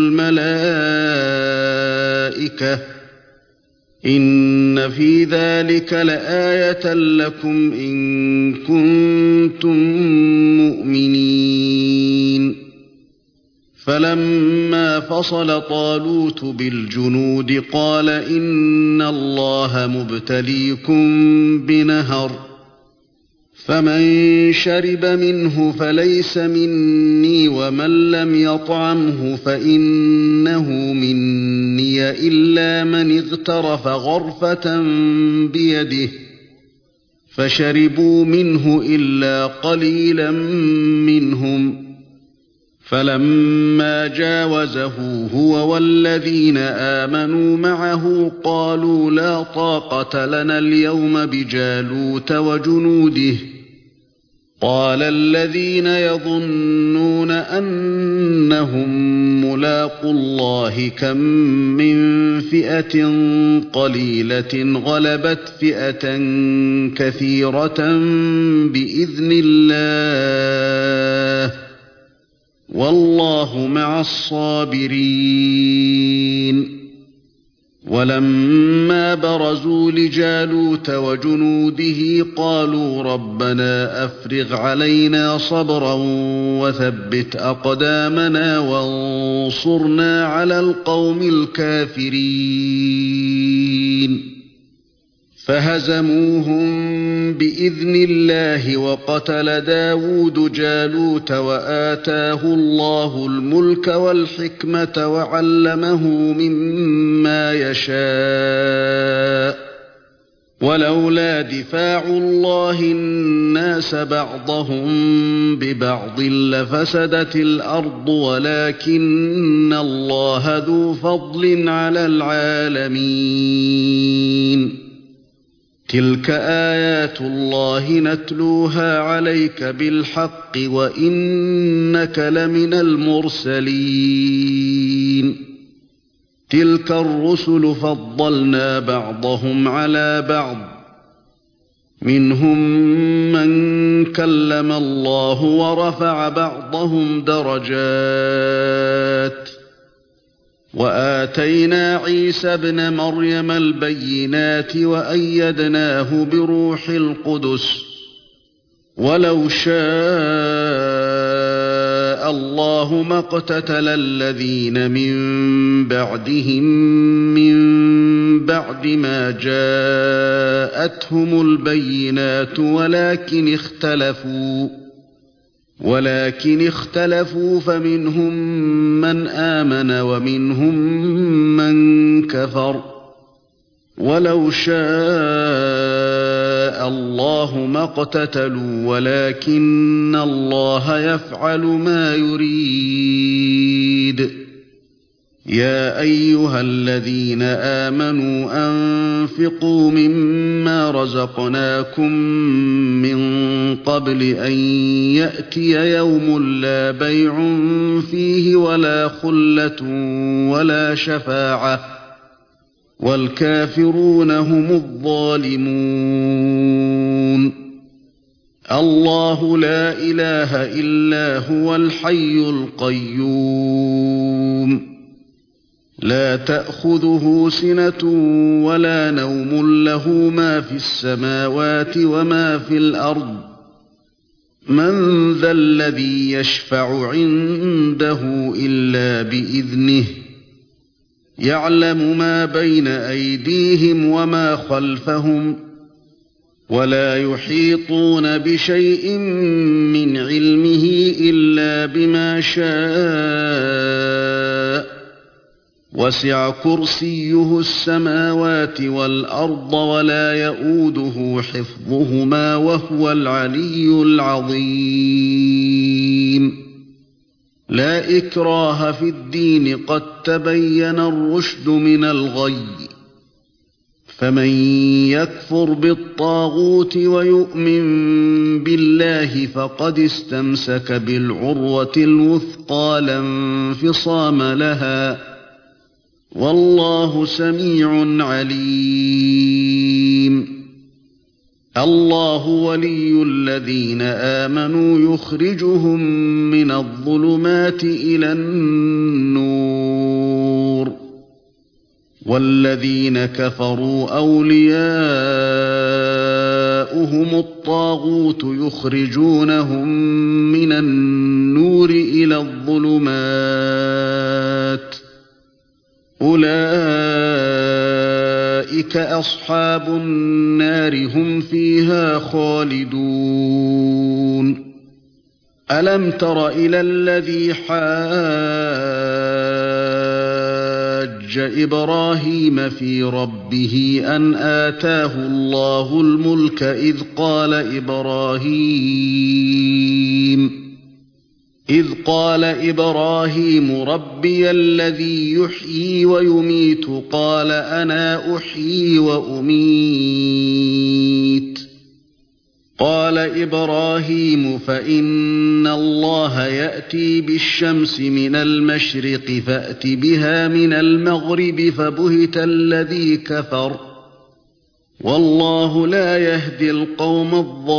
الملائكة إن في ذلك لآية لكم إن كنتم مؤمنين. فلما فصل طالوت بالجنود قال إن الله مبتليكم بنهر فمن شرب منه فليس مني ومن لم يطعمه فإنه مني إلا من اغترف غرفة بيده فشربوا منه إلا قليلا منهم فلما جاوزه هو والذين آمنوا معه قالوا لا طاقة لنا اليوم بجالوت وجنوده قال الذين يظنون أنهم ملاقو الله كم من فئة قليلة غلبت فئة كثيرة بإذن الله والله مع الصابرين. ولما برزوا لجالوت وجنوده قالوا ربنا أفرغ علينا صبرا وثبت أقدامنا وانصرنا على القوم الكافرين فهزموهم بإذن الله وقتل داود جالوت وآتاه الله الملك والحكمة وعلمه مما يشاء ولولا دفاع الله الناس بعضهم ببعض لفسدت الأرض ولكن الله ذو فضل على العالمين. تلك آيات الله نتلوها عليك بالحق وإنك لمن المرسلين. تلك الرسل فضلنا بعضهم على بعض منهم من كلم الله ورفع بعضهم درجات وآتينا عيسى ابن مريم البينات وأيدناه بروح القدس ولو شاء الله ما اقتتل الذين من بعدهم من بعد ما جاءتهم البينات ولكن اختلفوا ولكن اختلفوا فمنهم من آمن ومنهم من كفر ولو شاء الله ما اقتتلوا ولكن الله يفعل ما يريد. يا أيها الذين آمنوا أنفقوا مما رزقناكم من قبل أن يأتي يوم لا بيع فيه ولا خلة ولا شفاعة والكافرون هم الظالمون. الله لا إله إلا هو الحي القيوم لا تأخذه سنة ولا نوم له ما في السماوات وما في الأرض من ذا الذي يشفع عنده إلا بإذنه يعلم ما بين أيديهم وما خلفهم ولا يحيطون بشيء من علمه إلا بما شاء وسع كرسيه السماوات والأرض ولا يئوده حفظهما وهو العلي العظيم. لا إكراه في الدين قد تبين الرشد من الغي فمن يكفر بالطاغوت ويؤمن بالله فقد استمسك بالعروة الوثقى لا انفصام لها والله سميع عليم. الله ولي الذين آمنوا يخرجهم من الظلمات إلى النور والذين كفروا أولياؤهم الطاغوت يخرجونهم من النور إلى الظلمات أولئك أصحاب النار هم فيها خالدون. ألم تر إلى الذي حاج إبراهيم في ربه أن آتاه الله الملك إذ قال إبراهيم إذ قال إبراهيم ربي الذي يحيي ويميت قال أنا أحيي وأميت قال إبراهيم فإن الله يأتي بالشمس من المشرق فأت بها من المغرب فبهت الذي كفر والله لا يهدي القوم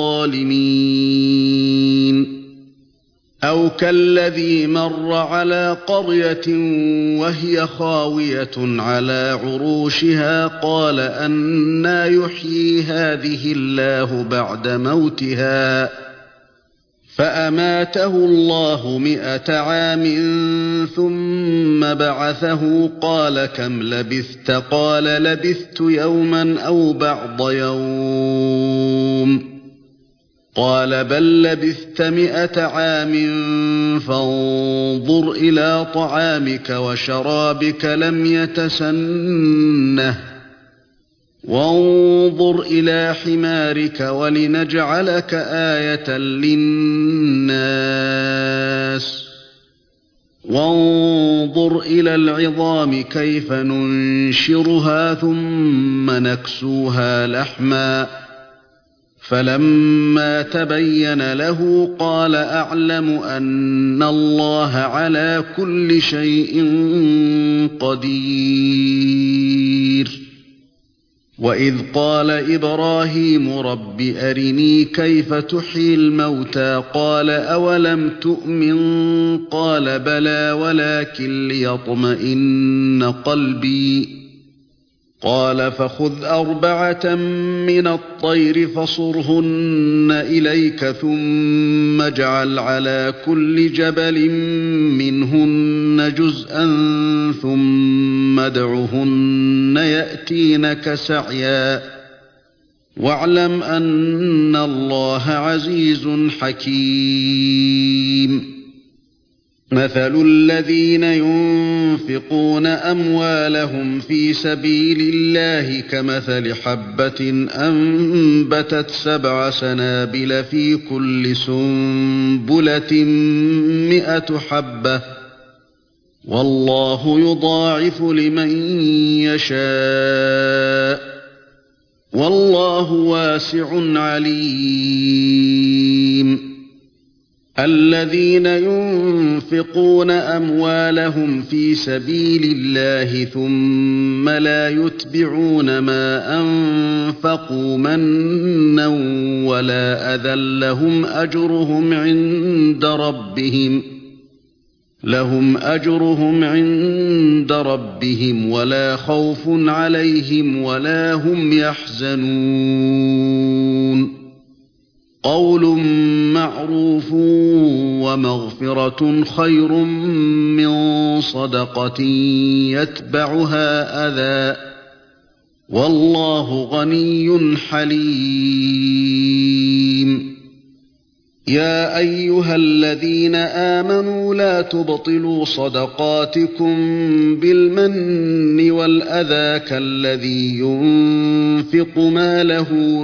الظالمين. أو كالذي مر على قرية وهي خاوية على عروشها قال أنى يحيي هذه الله بعد موتها فأماته الله مئة عام ثم بعثه قال كم لبثت قال لبثت يوما أو بعض يوم قال بل لبثت مئة عام فانظر إلى طعامك وشرابك لم يتسنه وانظر إلى حمارك ولنجعلك آية للناس وانظر إلى العظام كيف ننشرها ثم نكسوها لحما فلما تبين له قال أعلم أن الله على كل شيء قدير. وإذ قال إبراهيم رب أرني كيف تحيي الموتى قال أولم تؤمن قال بلى ولكن ليطمئن قلبي قال فخذ أربعة من الطير فصرهن إليك ثم اجعل على كل جبل منهن جزءا ثم ادعهن يأتينك سعيا واعلم أن الله عزيز حكيم. مثل الذين ينفقون أموالهم في سبيل الله كمثل حبة أنبتت سبع سنابل في كل سنبلة مئة حبة والله يضاعف لمن يشاء والله واسع عليم الذين ينفقون أموالهم في سبيل الله ثم لا يتبعون ما أنفقوا منا ولا أذى لهم أجرهم عند ربهم لهم أجرهم عند ربهم ولا خوف عليهم ولا هم يحزنون قول معروف ومغفرة خير من صدقة يتبعها أذى والله غني حليم يا أيها الذين آمنوا لا تبطلوا صدقاتكم بالمن والأذى كالذي ينفق ماله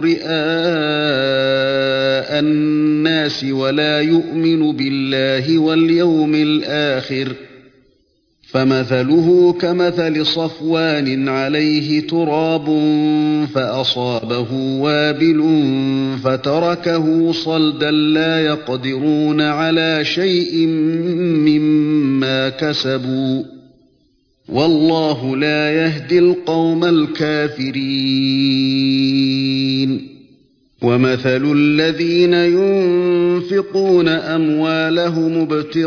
رئاء الناس ولا يؤمن بالله واليوم الآخر فمثله كمثل صفوان عليه تراب فأصابه وابل فتركه صلدا لا يقدرون على شيء مما كسبوا والله لا يهدي القوم الكافرين ومثل الذين ينفقون أموالهم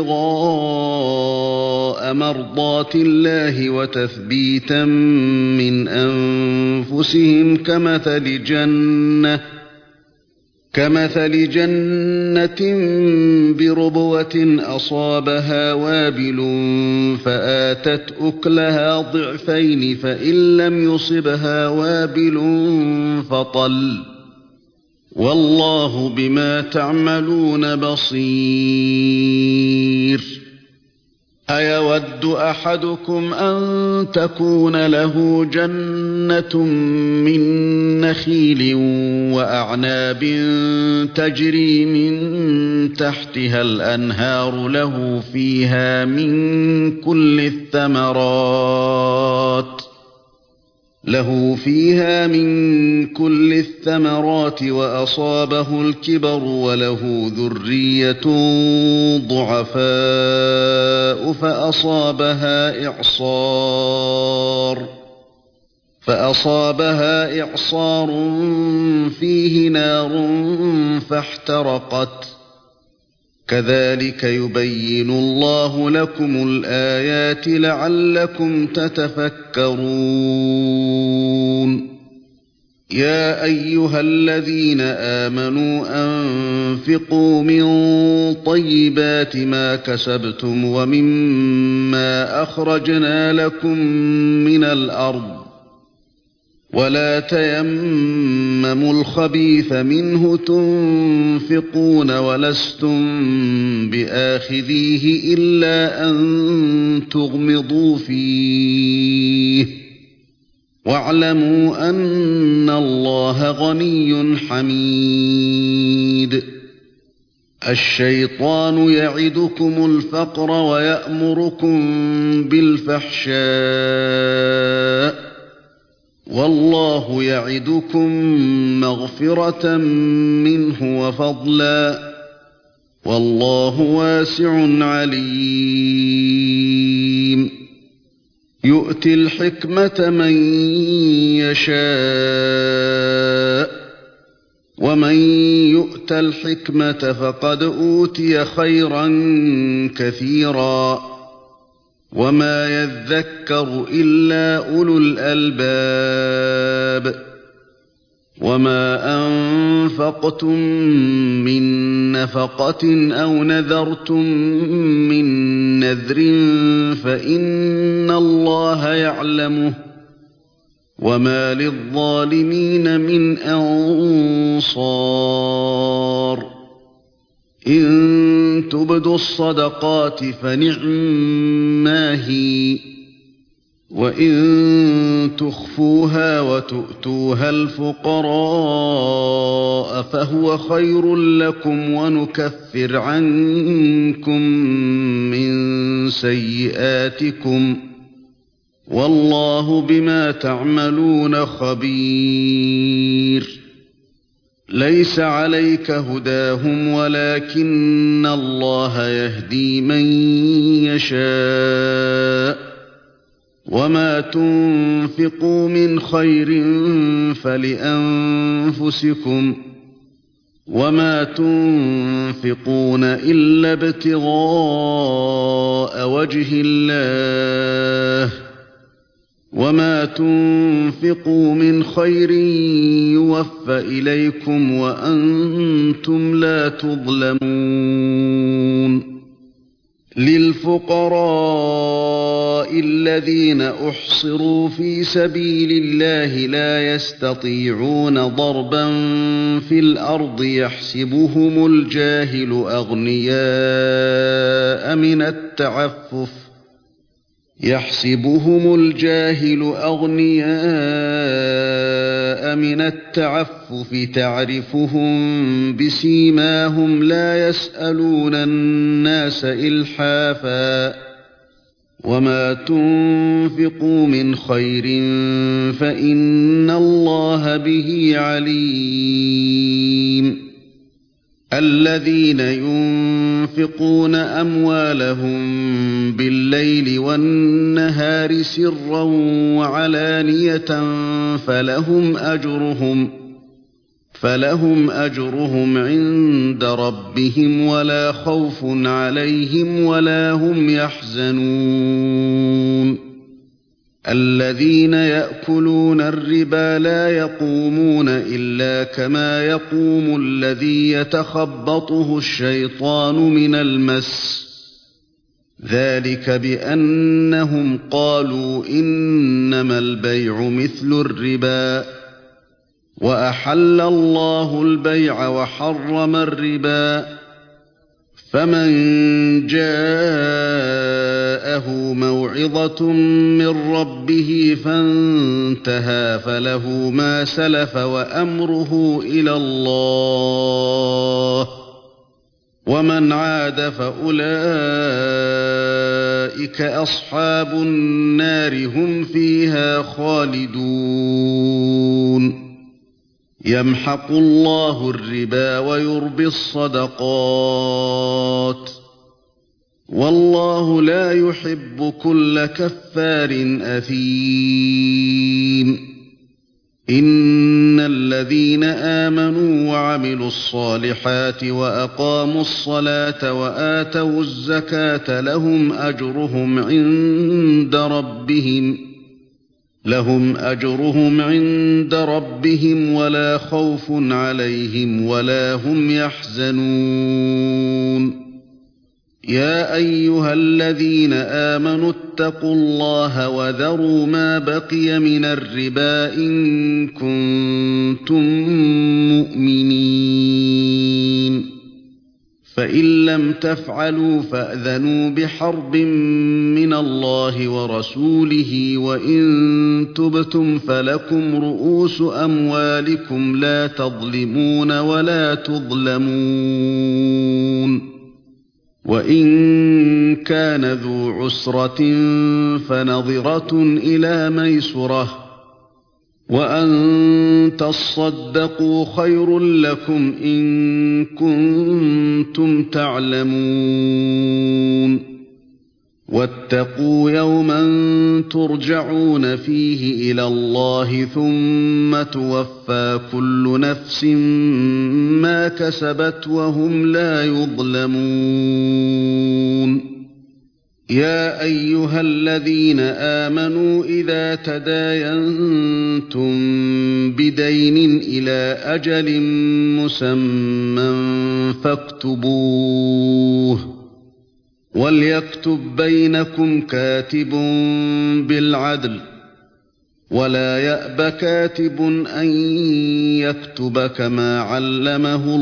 ابتغاء مرضات الله وتثبيتا من أنفسهم كمثل جنة كمثل جنة بربوة أصابها وابل فآتت أكلها ضعفين فإن لم يصبها وابل فطل والله بما تعملون بصير أيود أحدكم أن تكون له جنة من نخيل وأعناب تجري من تحتها الأنهار له فيها من كل الثمرات له فيها من كل الثمرات وأصابه الكبر وله ذرية ضعفاء فأصابها إعصار فأصابها إعصار فيه نار فاحترقت كذلك يبين الله لكم الآيات لعلكم تتفكرون يا أيها الذين آمنوا أنفقوا من طيبات ما كسبتم ومما أخرجنا لكم من الأرض ولا تيمموا الخبيث منه تنفقون ولستم بآخذيه إلا أن تغمضوا فيه واعلموا أن الله غني حميد الشيطان يعدكم الفقر ويأمركم بالفحشاء والله يعدكم مغفرة منه وفضلا والله واسع عليم يؤتي الحكمة من يشاء ومن يؤت الحكمة فقد أوتي خيرا كثيرا وما يذكر إلا أولو الألباب وما أنفقتم من نفقة أو نذرتم من نذر فإن الله يعلمه وما للظالمين من أنصار إن تبدوا الصدقات فنعما هي وإن تخفوها وتؤتوها الفقراء فهو خير لكم ونكفر عنكم من سيئاتكم والله بما تعملون خبير ليس عليك هداهم ولكن الله يهدي من يشاء وما تنفقوا من خير فلأنفسكم وما تنفقون إلا ابتغاء وجه الله وما تنفقوا من خير يوفى إليكم وأنتم لا تظلمون للفقراء الذين أحصروا في سبيل الله لا يستطيعون ضربا في الأرض يحسبهم الجاهل أغنياء من التعفف يحسبهم الجاهل أغنياء من التعفف تعرفهم بسيماهم لا يسألون الناس إلحافا وما تنفقوا من خير فإن الله به عليم الذين ينفقون أموالهم بالليل والنهار سرا وعلانية فلهم أجرهم فلهم أجرهم عند ربهم ولا خوف عليهم ولا هم يحزنون الذين يأكلون الربا لا يقومون إلا كما يقوم الذي يتخبطه الشيطان من المس ذلك بأنهم قالوا إنما البيع مثل الربا وأحل الله البيع وحرم الربا فمن جاءه موعظة من ربه فانتهى فله ما سلف وأمره إلى الله ومن عاد فأولئك أصحاب النار هم فيها خالدون يمحق الله الربا ويربي الصدقات والله لا يحب كل كفار أثيم إن الذين آمنوا وعملوا الصالحات وأقاموا الصلاة وآتوا الزكاة لهم أجرهم عند ربهم لهم أجرهم عند ربهم ولا خوف عليهم ولا هم يحزنون يا أيها الذين آمنوا اتقوا الله وذروا ما بقي من الربا إن كنتم مؤمنين فإن لم تفعلوا فأذنوا بحرب من الله ورسوله وإن تبتم فلكم رؤوس أموالكم لا تظلمون ولا تظلمون وإن كان ذو عسرة فنظرة إلى ميسرة وأن تصدقوا خير لكم إن كنتم تعلمون واتقوا يوما ترجعون فيه إلى الله ثم توفى كل نفس ما كسبت وهم لا يظلمون يا أيها الذين آمنوا إذا تداينتم بدين إلى أجل مسمى فاكتبوه وليكتب بينكم كاتب بالعدل ولا يأب كاتب أن يكتب كما علمه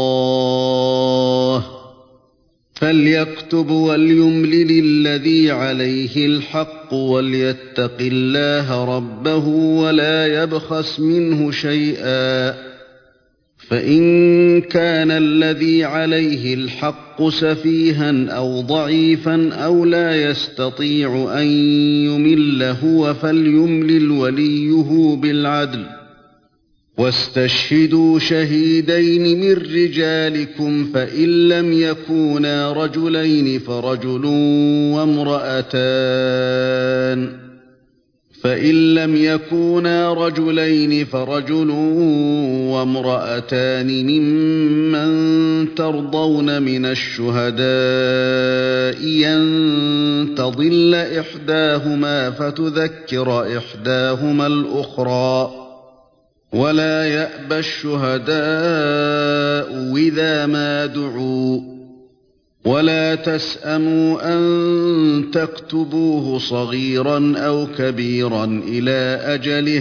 الله فليكتب وليملل الذي عليه الحق وليتق الله ربه ولا يبخس منه شيئا فإن كان الذي عليه الحق سفيها أو ضعيفا أو لا يستطيع أن يمل هو فليملل وليه بالعدل واستشهدوا شهيدين من رجالكم فإن لم يكونا رجلين فرجل وامرأتان فإن لم يكونا رجلين فرجل وامرأتان ممن ترضون من الشهداء أن تضل إحداهما فتذكر إحداهما الأخرى ولا يأبى الشهداء إذا ما دعوا ولا تسأموا أن تكتبوه صغيرا أو كبيرا إلى أجله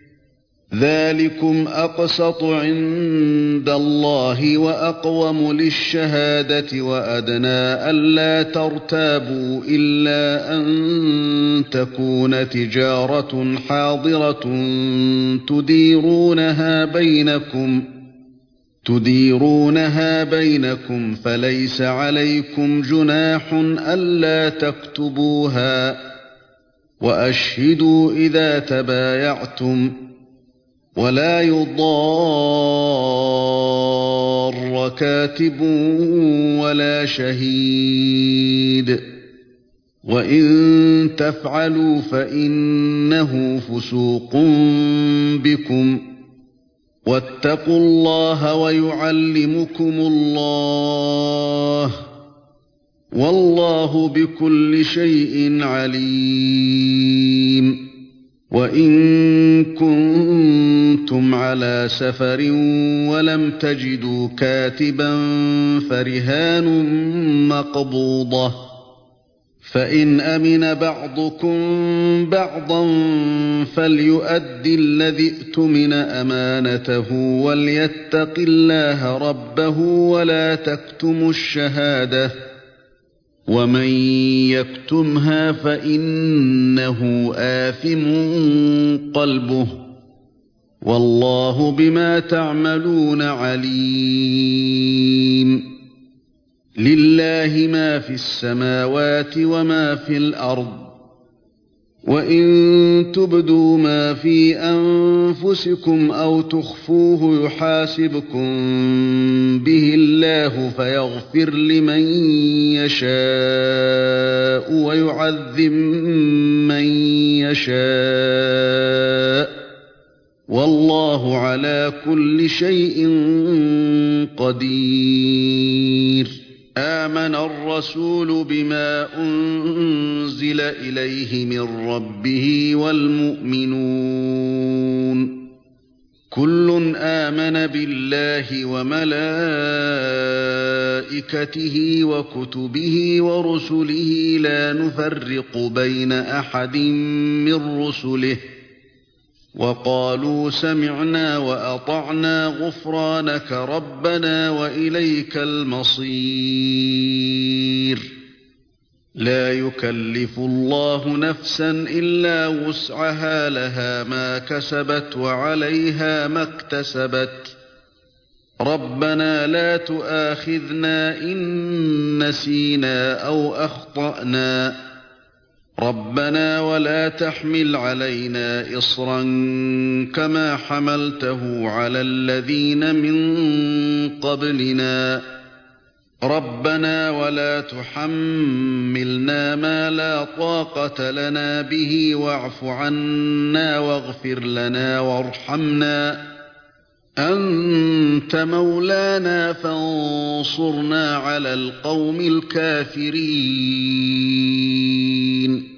ذلكم أقسط عند الله وأقوم للشهادة وأدنى ألا ترتابوا إلا أن تكون تجارة حاضرة تديرونها بينكم تديرونها بينكم فليس عليكم جناح ألا تكتبوها وأشهدوا إذا تبايعتم ولا يضار كاتب ولا شهيد وإن تفعلوا فإنه فسوق بكم واتقوا الله ويعلمكم الله والله بكل شيء عليم وإن كنتم على سفر ولم تجدوا كاتبا فرهان مقبوضة فإن أمن بعضكم بعضا فليؤد الذي اؤتمن أمانته وليتق الله ربه ولا تكتموا الشهادة ومن يكتمها فإنه آثم قلبه والله بما تعملون عليم لله ما في السماوات وما في الأرض وإن تبدوا ما في أنفسكم أو تخفوه يحاسبكم به الله فيغفر لمن يشاء ويعذب من يشاء والله على كل شيء قدير آمن الرسول بما أنزل إليه من ربه والمؤمنون كل آمن بالله وملائكته وكتبه ورسله لا نفرق بين أحد من رسله وقالوا سمعنا وأطعنا غفرانك ربنا وإليك المصير لا يكلف الله نفسا إلا وسعها لها ما كسبت وعليها ما اكتسبت ربنا لا تؤاخذنا إن نسينا أو أخطأنا ربنا ولا تحمل علينا إصرا كما حملته على الذين من قبلنا ربنا ولا تحملنا ما لا طاقة لنا به واعف عنا واغفر لنا وارحمنا أنت مولانا فانصرنا على القوم الكافرين